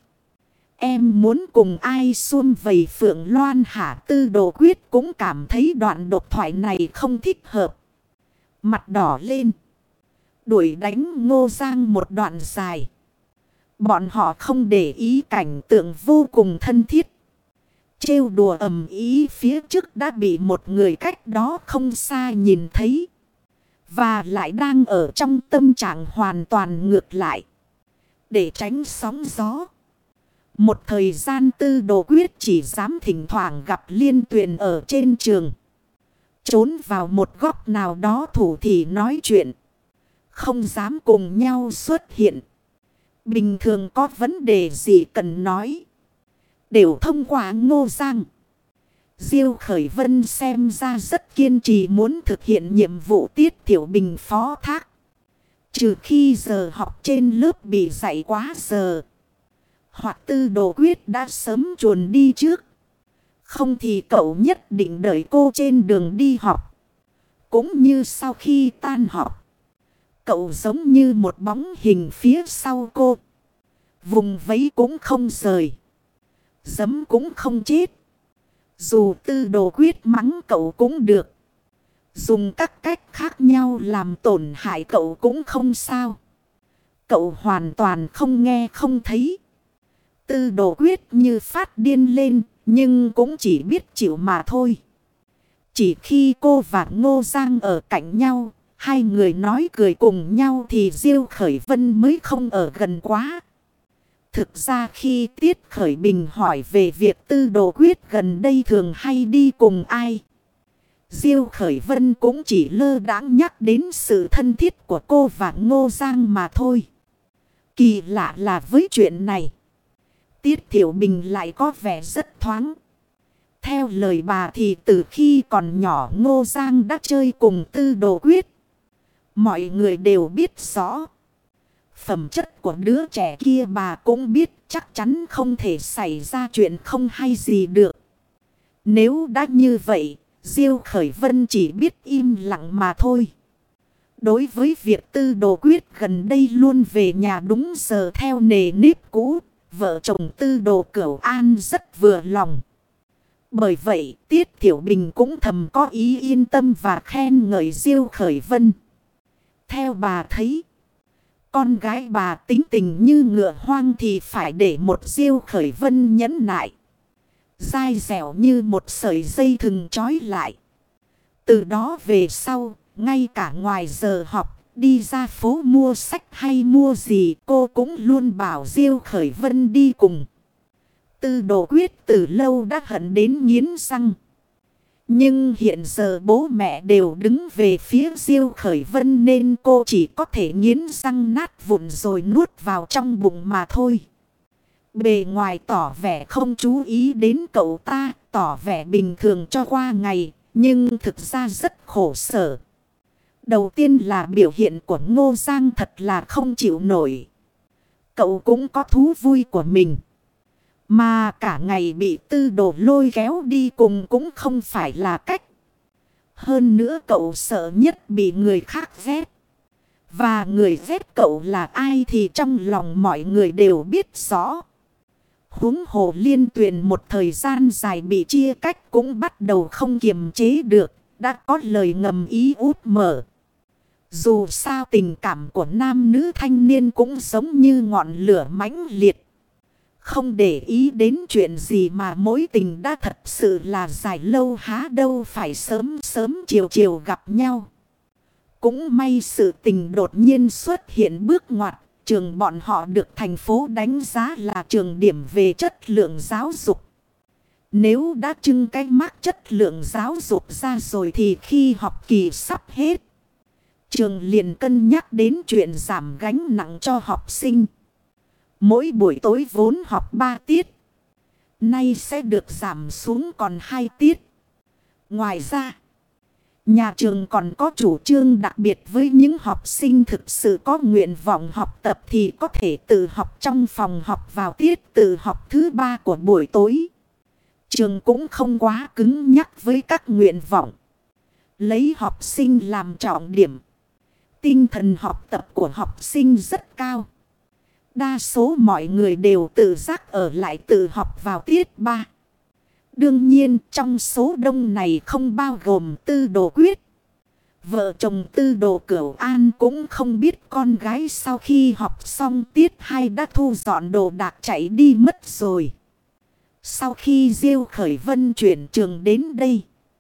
Em muốn cùng ai sum vầy Phượng Loan hả? Tư Đồ Quyết cũng cảm thấy đoạn độc thoại này không thích hợp. Mặt đỏ lên. Đuổi đánh Ngô Giang một đoạn dài. Bọn họ không để ý cảnh tượng vô cùng thân thiết. Trêu đùa ầm ý phía trước đã bị một người cách đó không xa nhìn thấy. Và lại đang ở trong tâm trạng hoàn toàn ngược lại. Để tránh sóng gió. Một thời gian Tư Đồ Quyết chỉ dám thỉnh thoảng gặp Liên Tuyền ở trên trường. Trốn vào một góc nào đó thủ thì nói chuyện. không dám cùng nhau xuất hiện. Bình thường có vấn đề gì cần nói, đều thông qua Ngô Giang. Diêu Khởi Vân xem ra rất kiên trì muốn thực hiện nhiệm vụ Tiết Thiểu Bình phó thác. Trừ khi giờ học trên lớp bị dạy quá giờ, hoặc Tư Đồ Quyết đã sớm chuồn đi trước. Không thì cậu nhất định đợi cô trên đường đi học. Cũng như sau khi tan học, cậu giống như một bóng hình phía sau cô. Vùng vẫy cũng không rời, giấm cũng không chết. Dù Tư Đồ Quyết mắng cậu cũng được, dùng các cách khác nhau làm tổn hại cậu cũng không sao. Cậu hoàn toàn không nghe không thấy. Tư Đồ Quyết như phát điên lên, nhưng cũng chỉ biết chịu mà thôi. Chỉ khi cô và Ngô Giang ở cạnh nhau, hai người nói cười cùng nhau thì Diêu Khởi Vân mới không ở gần quá. Thực ra khi Tiết Khởi Bình hỏi về việc Tư Đồ Quyết gần đây thường hay đi cùng ai, Diêu Khởi Vân cũng chỉ lơ đãng nhắc đến sự thân thiết của cô và Ngô Giang mà thôi. Kỳ lạ là với chuyện này, Tiết Thiểu Bình lại có vẻ rất thoáng. Theo lời bà thì từ khi còn nhỏ Ngô Giang đã chơi cùng Tư Đồ Quyết. Mọi người đều biết rõ. Phẩm chất của đứa trẻ kia bà cũng biết, chắc chắn không thể xảy ra chuyện không hay gì được. Nếu đã như vậy, Diêu Khởi Vân chỉ biết im lặng mà thôi. Đối với việc Tư Đồ Quyết gần đây luôn về nhà đúng giờ theo nề nếp cũ, vợ chồng Tư Đồ Cửu An rất vừa lòng. Bởi vậy Tiết Thiểu Bình cũng thầm có ý yên tâm và khen ngợi Diêu Khởi Vân. Theo bà thấy, con gái bà tính tình như ngựa hoang thì phải để một Diêu Khởi Vân nhẫn nại, dai dẻo như một sợi dây thừng trói lại. Từ đó về sau, ngay cả ngoài giờ học, đi ra phố mua sách hay mua gì cô cũng luôn bảo Diêu Khởi Vân đi cùng. Tư Đồ Quyết từ lâu đã hận đến nghiến răng. Nhưng hiện giờ bố mẹ đều đứng về phía Diêu Khởi Vân nên cô chỉ có thể nghiến răng nát vụn rồi nuốt vào trong bụng mà thôi. Bề ngoài tỏ vẻ không chú ý đến cậu ta, tỏ vẻ bình thường cho qua ngày, nhưng thực ra rất khổ sở. Đầu tiên là biểu hiện của Ngô Giang thật là không chịu nổi. Cậu cũng có thú vui của mình. Mà cả ngày bị Tư Đồ lôi kéo đi cùng cũng không phải là cách. Hơn nữa cậu sợ nhất bị người khác ghét. Và người ghét cậu là ai thì trong lòng mọi người đều biết rõ. Huống hồ Liên Tuyền một thời gian dài bị chia cách cũng bắt đầu không kiềm chế được. Đã có lời ngầm ý út mở. Dù sao tình cảm của nam nữ thanh niên cũng giống như ngọn lửa mãnh liệt. Không để ý đến chuyện gì mà mối tình đã thật sự là dài lâu há đâu phải sớm sớm chiều chiều gặp nhau. Cũng may sự tình đột nhiên xuất hiện bước ngoặt. Trường bọn họ được thành phố đánh giá là trường điểm về chất lượng giáo dục. Nếu đã trưng cái mác chất lượng giáo dục ra rồi thì khi học kỳ sắp hết, trường liền cân nhắc đến chuyện giảm gánh nặng cho học sinh. Mỗi buổi tối vốn học ba tiết, nay sẽ được giảm xuống còn hai tiết. Ngoài ra, nhà trường còn có chủ trương đặc biệt với những học sinh thực sự có nguyện vọng học tập thì có thể tự học trong phòng học vào tiết tự học thứ ba của buổi tối. Trường cũng không quá cứng nhắc với các nguyện vọng. Lấy học sinh làm trọng điểm. Tinh thần học tập của học sinh rất cao. Đa số mọi người đều tự giác ở lại tự học vào tiết ba. Đương nhiên trong số đông này không bao gồm Tư Đồ Quyết. Vợ chồng Tư Đồ Cửu An cũng không biết con gái sau khi học xong tiết hai đã thu dọn đồ đạc chạy đi mất rồi. Sau khi Diêu Khởi Vân chuyển trường đến đây,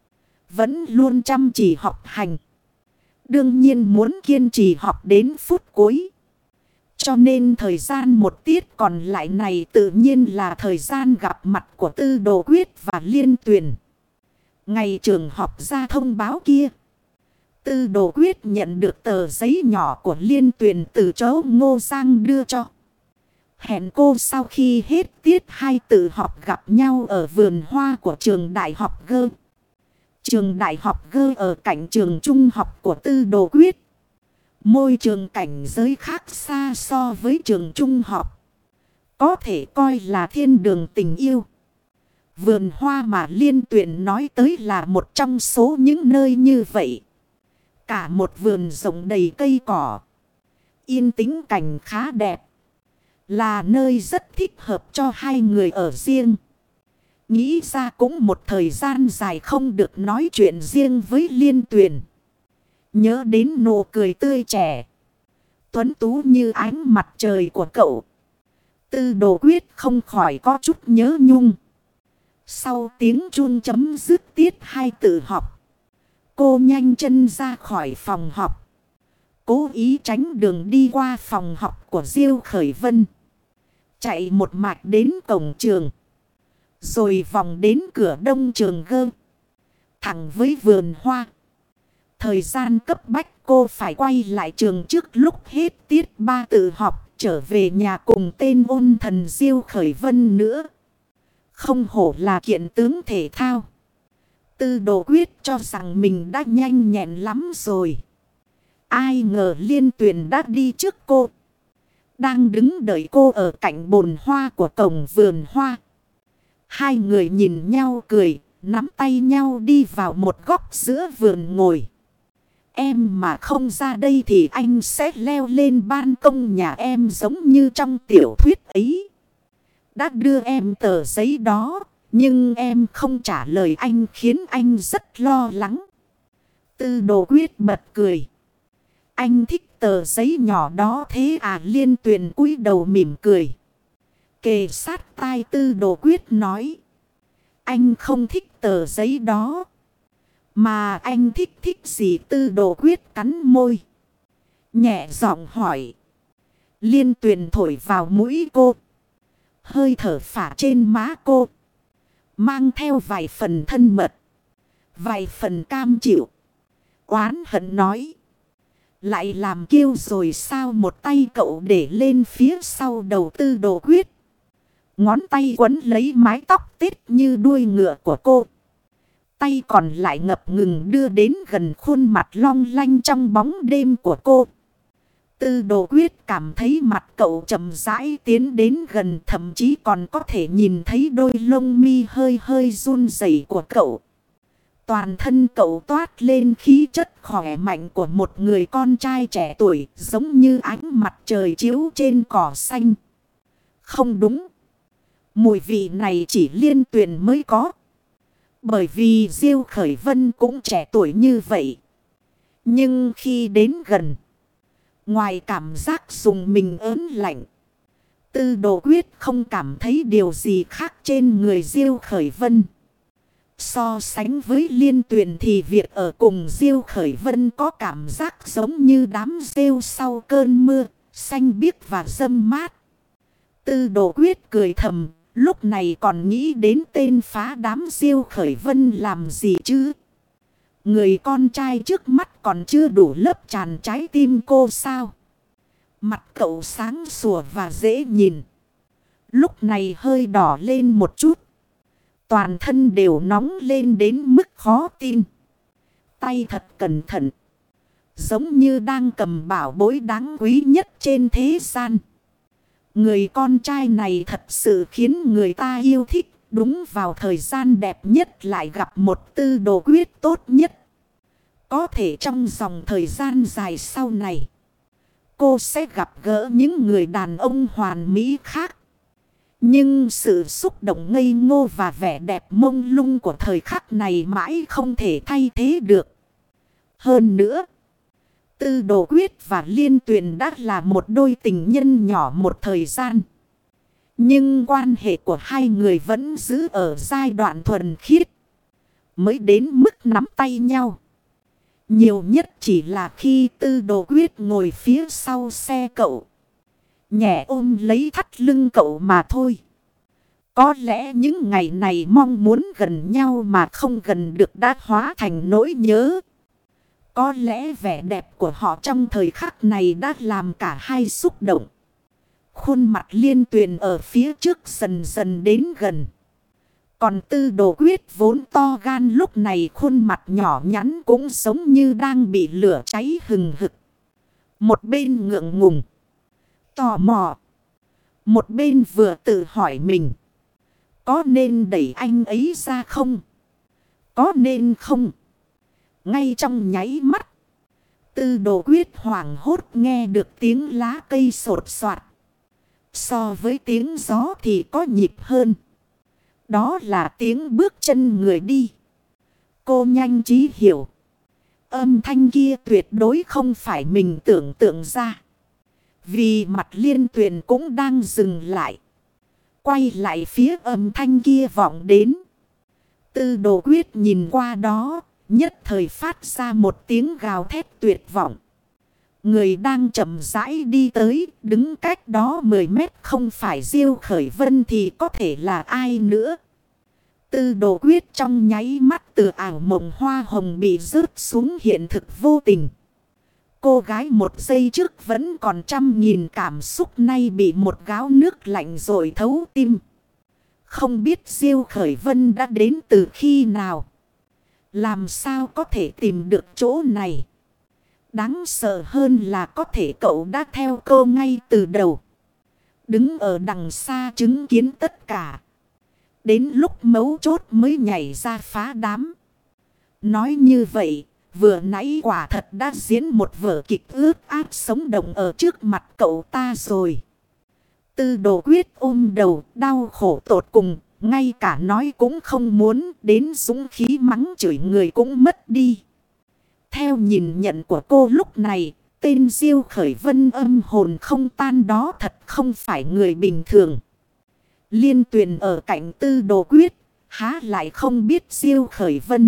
vẫn luôn chăm chỉ học hành. Đương nhiên muốn kiên trì học đến phút cuối. Cho nên thời gian một tiết còn lại này tự nhiên là thời gian gặp mặt của Tư Đồ Quyết và Liên Tuyền. Ngày trường học ra thông báo kia, Tư Đồ Quyết nhận được tờ giấy nhỏ của Liên Tuyền từ chỗ Ngô Giang đưa cho. Hẹn cô sau khi hết tiết hai tự học gặp nhau ở vườn hoa của trường đại học Gơ. Trường đại học Gơ ở cạnh trường trung học của Tư Đồ Quyết. Môi trường cảnh giới khác xa so với trường trung học. Có thể coi là thiên đường tình yêu. Vườn hoa mà Liên Tuyền nói tới là một trong số những nơi như vậy. Cả một vườn rộng đầy cây cỏ. Yên tĩnh cảnh khá đẹp. Là nơi rất thích hợp cho hai người ở riêng. Nghĩ ra cũng một thời gian dài không được nói chuyện riêng với Liên Tuyền. Nhớ đến nụ cười tươi trẻ, tuấn tú như ánh mặt trời của cậu. Tư Đồ Quyết không khỏi có chút nhớ nhung. Sau tiếng chuông chấm dứt tiết hai tự học, cô nhanh chân ra khỏi phòng học. Cố ý tránh đường đi qua phòng học của Diêu Khởi Vân. Chạy một mạch đến cổng trường. Rồi vòng đến cửa đông trường Gơ. Thẳng với vườn hoa. Thời gian cấp bách cô phải quay lại trường trước lúc hết tiết ba tự học. Trở về nhà cùng tên ôn thần Diêu Khởi Vân nữa. Không hổ là kiện tướng thể thao. Tư Đồ Quyết cho rằng mình đã nhanh nhẹn lắm rồi. Ai ngờ Liên Tuyền đã đi trước cô. Đang đứng đợi cô ở cạnh bồn hoa của cổng vườn hoa. Hai người nhìn nhau cười, nắm tay nhau đi vào một góc giữa vườn ngồi. Em mà không ra đây thì anh sẽ leo lên ban công nhà em giống như trong tiểu thuyết ấy. Đã đưa em tờ giấy đó, nhưng em không trả lời anh khiến anh rất lo lắng. Tư Đồ Quyết bật cười. Anh thích tờ giấy nhỏ đó thế à? Liên Tuyền cúi đầu mỉm cười. Kề sát tai Tư Đồ Quyết nói. Anh không thích tờ giấy đó. Mà anh thích thích gì? Tư Đồ Quyết cắn môi. Nhẹ giọng hỏi. Liên Tuyền thổi vào mũi cô. Hơi thở phả trên má cô. Mang theo vài phần thân mật. Vài phần cam chịu. Oán hận nói. Lại làm kiêu rồi sao? Một tay cậu để lên phía sau đầu Tư Đồ Quyết. Ngón tay quấn lấy mái tóc tết như đuôi ngựa của cô. Tay còn lại ngập ngừng đưa đến gần khuôn mặt long lanh trong bóng đêm của cô. Tư Đồ Quyết cảm thấy mặt cậu chậm rãi tiến đến gần, thậm chí còn có thể nhìn thấy đôi lông mi hơi hơi run rẩy của cậu. Toàn thân cậu toát lên khí chất khỏe mạnh của một người con trai trẻ tuổi, giống như ánh mặt trời chiếu trên cỏ xanh. Không đúng. Mùi vị này chỉ Liên Tuyền mới có. Bởi vì Diêu Khởi Vân cũng trẻ tuổi như vậy. Nhưng khi đến gần, ngoài cảm giác dùng mình ớn lạnh, Tư Đồ Quyết không cảm thấy điều gì khác trên người Diêu Khởi Vân. So sánh với Liên Tuyền thì việc ở cùng Diêu Khởi Vân có cảm giác giống như đám rêu sau cơn mưa, xanh biếc và râm mát. Tư Đồ Quyết cười thầm, lúc này còn nghĩ đến tên phá đám Diêu Khởi Vân làm gì chứ? Người con trai trước mắt còn chưa đủ lấp tràn trái tim cô sao? Mặt cậu sáng sủa và dễ nhìn. Lúc này hơi đỏ lên một chút. Toàn thân đều nóng lên đến mức khó tin. Tay thật cẩn thận. Giống như đang cầm bảo bối đáng quý nhất trên thế gian. Người con trai này thật sự khiến người ta yêu thích. Đúng vào thời gian đẹp nhất lại gặp một Tư Đồ Quyết tốt nhất. Có thể trong dòng thời gian dài sau này, cô sẽ gặp gỡ những người đàn ông hoàn mỹ khác. Nhưng sự xúc động ngây ngô và vẻ đẹp mông lung của thời khắc này mãi không thể thay thế được. Hơn nữa, Tư Đồ Quyết và Liên Tuyền đã là một đôi tình nhân nhỏ một thời gian. Nhưng quan hệ của hai người vẫn giữ ở giai đoạn thuần khiết. Mới đến mức nắm tay nhau. Nhiều nhất chỉ là khi Tư Đồ Quyết ngồi phía sau xe cậu. Nhẹ ôm lấy thắt lưng cậu mà thôi. Có lẽ những ngày này mong muốn gần nhau mà không gần được đã hóa thành nỗi nhớ. Có lẽ vẻ đẹp của họ trong thời khắc này đã làm cả hai xúc động. Khuôn mặt Liên Tuyền ở phía trước dần dần đến gần. Còn Tư Đồ Quyết vốn to gan lúc này khuôn mặt nhỏ nhắn cũng giống như đang bị lửa cháy hừng hực. Một bên ngượng ngùng, tò mò. Một bên vừa tự hỏi mình. Có nên đẩy anh ấy ra không? Có nên không? Ngay trong nháy mắt, Tư Đồ Quyết hoảng hốt nghe được tiếng lá cây sột soạt. So với tiếng gió thì có nhịp hơn. Đó là tiếng bước chân người đi. Cô nhanh trí hiểu. Âm thanh kia tuyệt đối không phải mình tưởng tượng ra. Vì mặt Liên Tuyền cũng đang dừng lại. Quay lại phía âm thanh kia vọng đến. Tư Đồ Quyết nhìn qua đó. Nhất thời phát ra một tiếng gào thét tuyệt vọng. Người đang chậm rãi đi tới. Đứng cách đó mười mét không phải Diêu Khởi Vân thì có thể là ai nữa. Tư Đồ Quyết trong nháy mắt từ ảo mộng hoa hồng bị rớt xuống hiện thực vô tình. Cô gái một giây trước vẫn còn trăm nghìn cảm xúc nay bị một gáo nước lạnh rồi thấu tim. Không biết Diêu Khởi Vân đã đến từ khi nào. Làm sao có thể tìm được chỗ này. Đáng sợ hơn là có thể cậu đã theo cô ngay từ đầu. Đứng ở đằng xa chứng kiến tất cả. Đến lúc mấu chốt mới nhảy ra phá đám. Nói như vậy, vừa nãy quả thật đã diễn một vở kịch ướt át sống động ở trước mặt cậu ta rồi. Tư Đồ Quyết ôm đầu, đau khổ tột cùng, ngay cả nói cũng không muốn, đến dũng khí mắng chửi người cũng mất đi. Theo nhìn nhận của cô lúc này, tên Diêu Khởi Vân âm hồn không tan đó thật không phải người bình thường. Liên Tuyền ở cạnh Tư Đồ Quyết, há lại không biết Diêu Khởi Vân.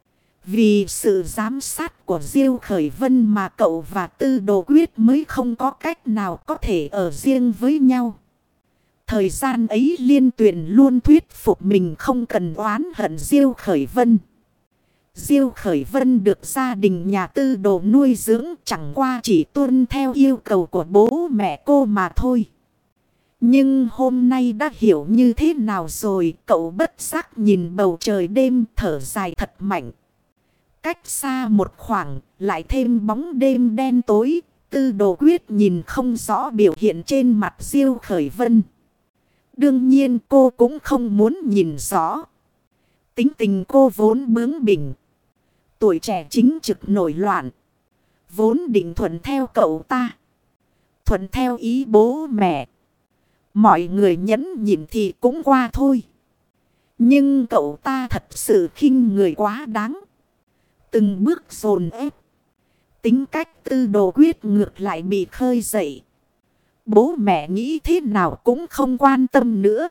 Vì sự giám sát của Diêu Khởi Vân mà cậu và Tư Đồ Quyết mới không có cách nào có thể ở riêng với nhau. Thời gian ấy Liên Tuyền luôn thuyết phục mình không cần oán hận Diêu Khởi Vân. Diêu Khởi Vân được gia đình nhà Tư Đồ nuôi dưỡng chẳng qua chỉ tuân theo yêu cầu của bố mẹ cô mà thôi. Nhưng hôm nay đã hiểu như thế nào rồi, cậu bất giác nhìn bầu trời đêm thở dài thật mạnh. Cách xa một khoảng, lại thêm bóng đêm đen tối, Tư Đồ Quyết nhìn không rõ biểu hiện trên mặt Diêu Khởi Vân. Đương nhiên cô cũng không muốn nhìn rõ. Tính tình cô vốn bướng bỉnh. Tuổi trẻ chính trực nổi loạn. Vốn định thuận theo cậu ta. Thuận theo ý bố mẹ. Mọi người nhẫn nhịn thì cũng qua thôi. Nhưng cậu ta thật sự khinh người quá đáng. Từng bước dồn ép. Tính cách Tư Đồ Quyết ngược lại bị khơi dậy. Bố mẹ nghĩ thế nào cũng không quan tâm nữa.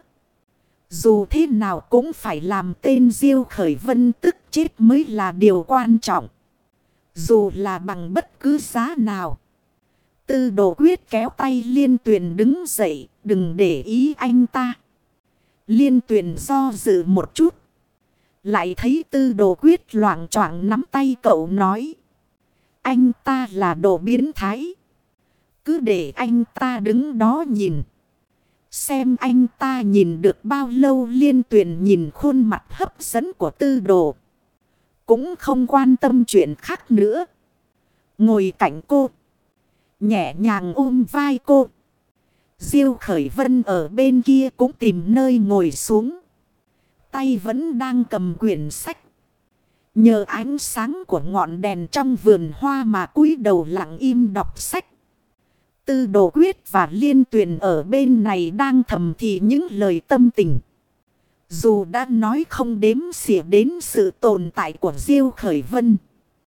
Dù thế nào cũng phải làm tên Diêu Khởi Vân tức chết mới là điều quan trọng. Dù là bằng bất cứ giá nào. Tư Đồ Quyết kéo tay Liên Tuyền đứng dậy, đừng để ý anh ta. Liên Tuyền do dự một chút. Lại thấy Tư Đồ Quyết loạng choạng nắm tay cậu nói. Anh ta là đồ biến thái. Cứ để anh ta đứng đó nhìn. Xem anh ta nhìn được bao lâu. Liên Tuyền nhìn khuôn mặt hấp dẫn của Tư Đồ. Cũng không quan tâm chuyện khác nữa. Ngồi cạnh cô. Nhẹ nhàng ôm vai cô. Diêu Khởi Vân ở bên kia cũng tìm nơi ngồi xuống. Tay vẫn đang cầm quyển sách. Nhờ ánh sáng của ngọn đèn trong vườn hoa mà cúi đầu lặng im đọc sách. Tư Đồ Quyết và Liên Tuyền ở bên này đang thầm thì những lời tâm tình. Dù đã nói không đếm xỉa đến sự tồn tại của Diêu Khởi Vân.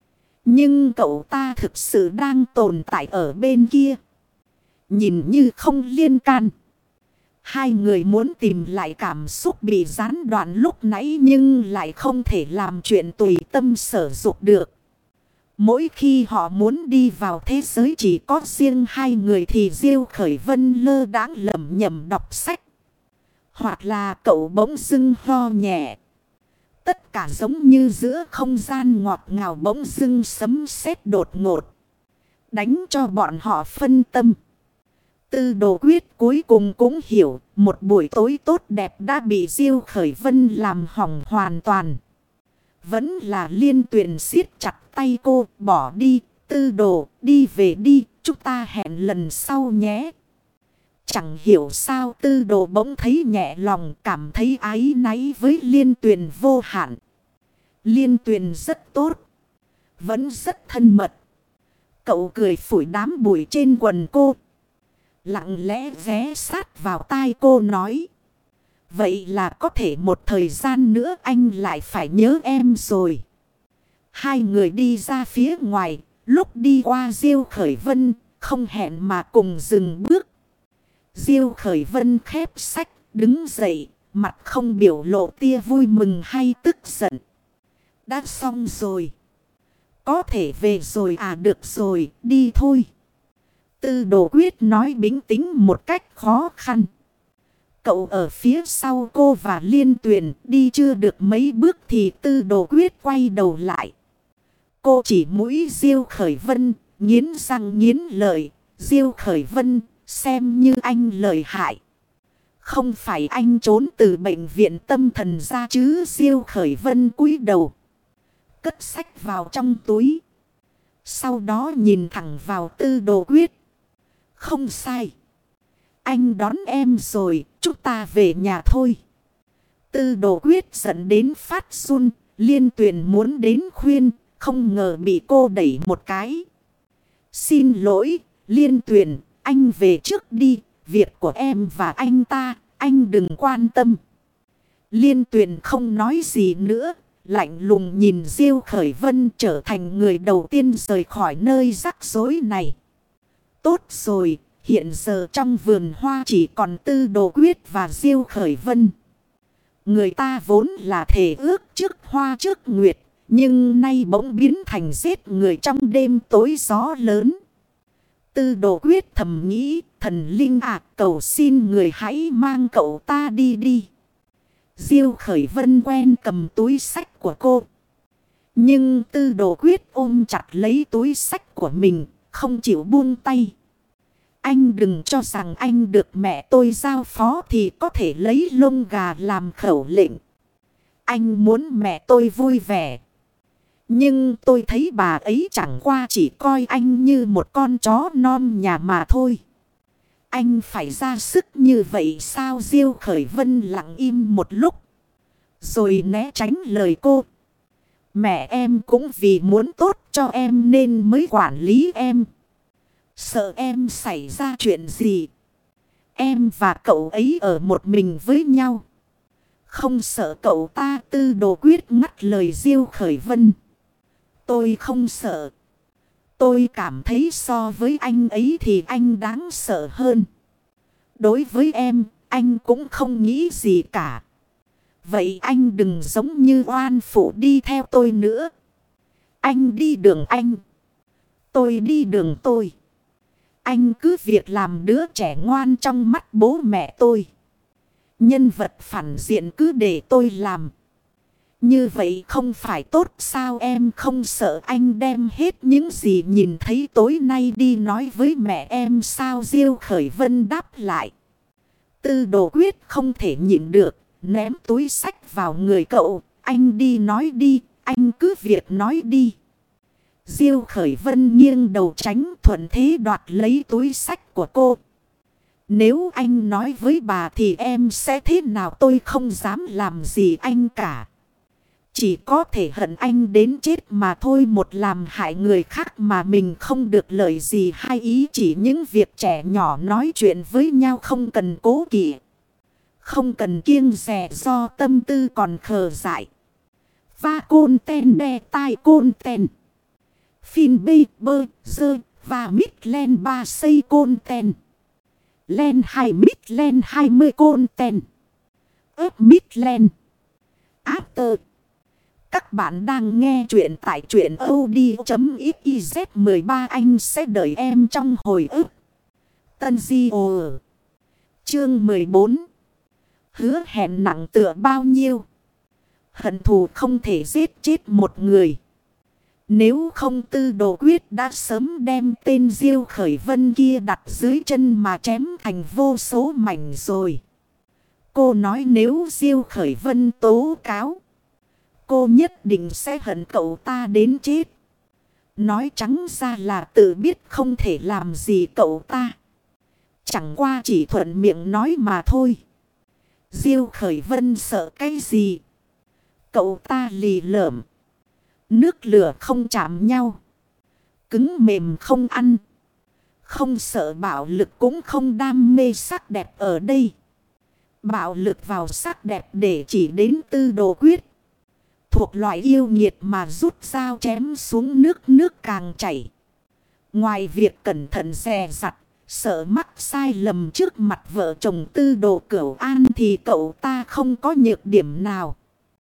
Nhưng cậu ta thực sự đang tồn tại ở bên kia. Nhìn như không liên can. Hai người muốn tìm lại cảm xúc bị gián đoạn lúc nãy nhưng lại không thể làm chuyện tùy tâm sở dục được. Mỗi khi họ muốn đi vào thế giới chỉ có riêng hai người thì Diêu Khởi Vân lơ đãng lẩm nhẩm đọc sách. Hoặc là cậu bỗng dưng ho nhẹ. Tất cả giống như giữa không gian ngọt ngào bỗng dưng sấm sét đột ngột. Đánh cho bọn họ phân tâm. Tư Đồ Quyết cuối cùng cũng hiểu một buổi tối tốt đẹp đã bị Diêu Khởi Vân làm hỏng hoàn toàn. Vẫn là Liên Tuyền siết chặt tay cô, bỏ đi, Tư Đồ, đi về đi, chúng ta hẹn lần sau nhé. Chẳng hiểu sao Tư Đồ bỗng thấy nhẹ lòng, cảm thấy áy náy với Liên Tuyền vô hạn. Liên Tuyền rất tốt, vẫn rất thân mật. Cậu cười phủi đám bụi trên quần cô, lặng lẽ ghé sát vào tai cô nói. Vậy là có thể một thời gian nữa anh lại phải nhớ em rồi. Hai người đi ra phía ngoài, lúc đi qua Diêu Khởi Vân, không hẹn mà cùng dừng bước. Diêu Khởi Vân khép sách, đứng dậy, mặt không biểu lộ tia vui mừng hay tức giận. Đã xong rồi. Có thể về rồi à, được rồi, đi thôi. Tư Đồ Quyết nói bình tĩnh một cách khó khăn. Cậu ở phía sau cô và Liên Tuyền, đi chưa được mấy bước thì Tư Đồ Quyết quay đầu lại. Cô chỉ mũi Diêu Khởi Vân, nghiến răng nghiến lợi. Diêu Khởi Vân, xem như anh lợi hại. Không phải anh trốn từ bệnh viện tâm thần ra chứ. Diêu Khởi Vân cúi đầu, cất sách vào trong túi. Sau đó nhìn thẳng vào Tư Đồ Quyết. Không sai. Anh đón em rồi, chúng ta về nhà thôi. Tư Đồ Quyết giận đến phát run. Liên Tuyền muốn đến khuyên, không ngờ bị cô đẩy một cái. Xin lỗi, Liên Tuyền, anh về trước đi. Việc của em và anh ta, anh đừng quan tâm. Liên Tuyền không nói gì nữa, lạnh lùng nhìn Diêu Khởi Vân trở thành người đầu tiên rời khỏi nơi rắc rối này. Tốt rồi, hiện giờ trong vườn hoa chỉ còn Tư Đồ Quyết và Diêu Khởi Vân. Người ta vốn là thề ước trước hoa trước nguyệt, nhưng nay bỗng biến thành giết người trong đêm tối gió lớn. Tư Đồ Quyết thầm nghĩ, thần linh ạ, cầu xin người hãy mang cậu ta đi đi. Diêu Khởi Vân quen cầm túi sách của cô. Nhưng Tư Đồ Quyết ôm chặt lấy túi sách của mình, không chịu buông tay. Anh đừng cho rằng anh được mẹ tôi giao phó thì có thể lấy lông gà làm khẩu lệnh. Anh muốn mẹ tôi vui vẻ. Nhưng tôi thấy bà ấy chẳng qua chỉ coi anh như một con chó non nhà mà thôi. Anh phải ra sức như vậy sao? Diêu Khởi Vân lặng im một lúc, rồi né tránh lời cô. Mẹ em cũng vì muốn tốt cho em nên mới quản lý em. Sợ em xảy ra chuyện gì. Em và cậu ấy ở một mình với nhau. Không sợ cậu ta. Tư Đồ Quyết ngắt lời Diêu Khởi Vân. Tôi không sợ. Tôi cảm thấy so với anh ấy thì anh đáng sợ hơn. Đối với em, anh cũng không nghĩ gì cả. Vậy anh đừng giống như oan phụ đi theo tôi nữa. Anh đi đường anh, tôi đi đường tôi. Anh cứ việc làm đứa trẻ ngoan trong mắt bố mẹ tôi. Nhân vật phản diện cứ để tôi làm. Như vậy không phải tốt sao? Em không sợ anh đem hết những gì nhìn thấy tối nay đi nói với mẹ em sao? Diêu Khởi Vân đáp lại. Tư Đồ Quyết không thể nhịn được, ném túi sách vào người cậu. Anh đi nói đi, anh cứ việc nói đi. Diêu Khởi Vân nghiêng đầu tránh, thuận thế đoạt lấy túi sách của cô. Nếu anh nói với bà thì em sẽ thế nào? Tôi không dám làm gì anh cả. Chỉ có thể hận anh đến chết mà thôi. Một làm hại người khác mà mình không được lợi gì, hay ý chỉ những việc trẻ nhỏ nói chuyện với nhau không cần cố kỵ, không cần kiêng dè do tâm tư còn khờ dại. Va côn ten đe tai côn ten. Phin bê bơ dơ và mít len ba xây côn ten. Len hai mít len hai mươi côn ten. ớp mít len. After. Các bạn đang nghe chuyện tại truyện audio.xyz. Mười ba anh sẽ đợi em trong hồi ức. Tân Di Ồ. Chương mười bốn. Hứa hẹn nặng tựa bao nhiêu. Hận thù không thể giết chết một người. Nếu không Tư Đồ Quyết đã sớm đem tên Diêu Khởi Vân kia đặt dưới chân mà chém thành vô số mảnh rồi. Cô nói nếu Diêu Khởi Vân tố cáo, cô nhất định sẽ hận cậu ta đến chết. Nói trắng ra là tự biết không thể làm gì cậu ta. Chẳng qua chỉ thuận miệng nói mà thôi. Diêu Khởi Vân sợ cái gì? Cậu ta lì lợm. Nước lửa không chạm nhau. Cứng mềm không ăn. Không sợ bạo lực cũng không đam mê sắc đẹp ở đây. Bạo lực vào sắc đẹp để chỉ đến Tư Đồ Quyết. Thuộc loại yêu nghiệt mà rút dao chém xuống nước nước càng chảy. Ngoài việc cẩn thận dè dặt, sợ mắc sai lầm trước mặt vợ chồng Tư Đồ Cửu An thì cậu ta không có nhược điểm nào.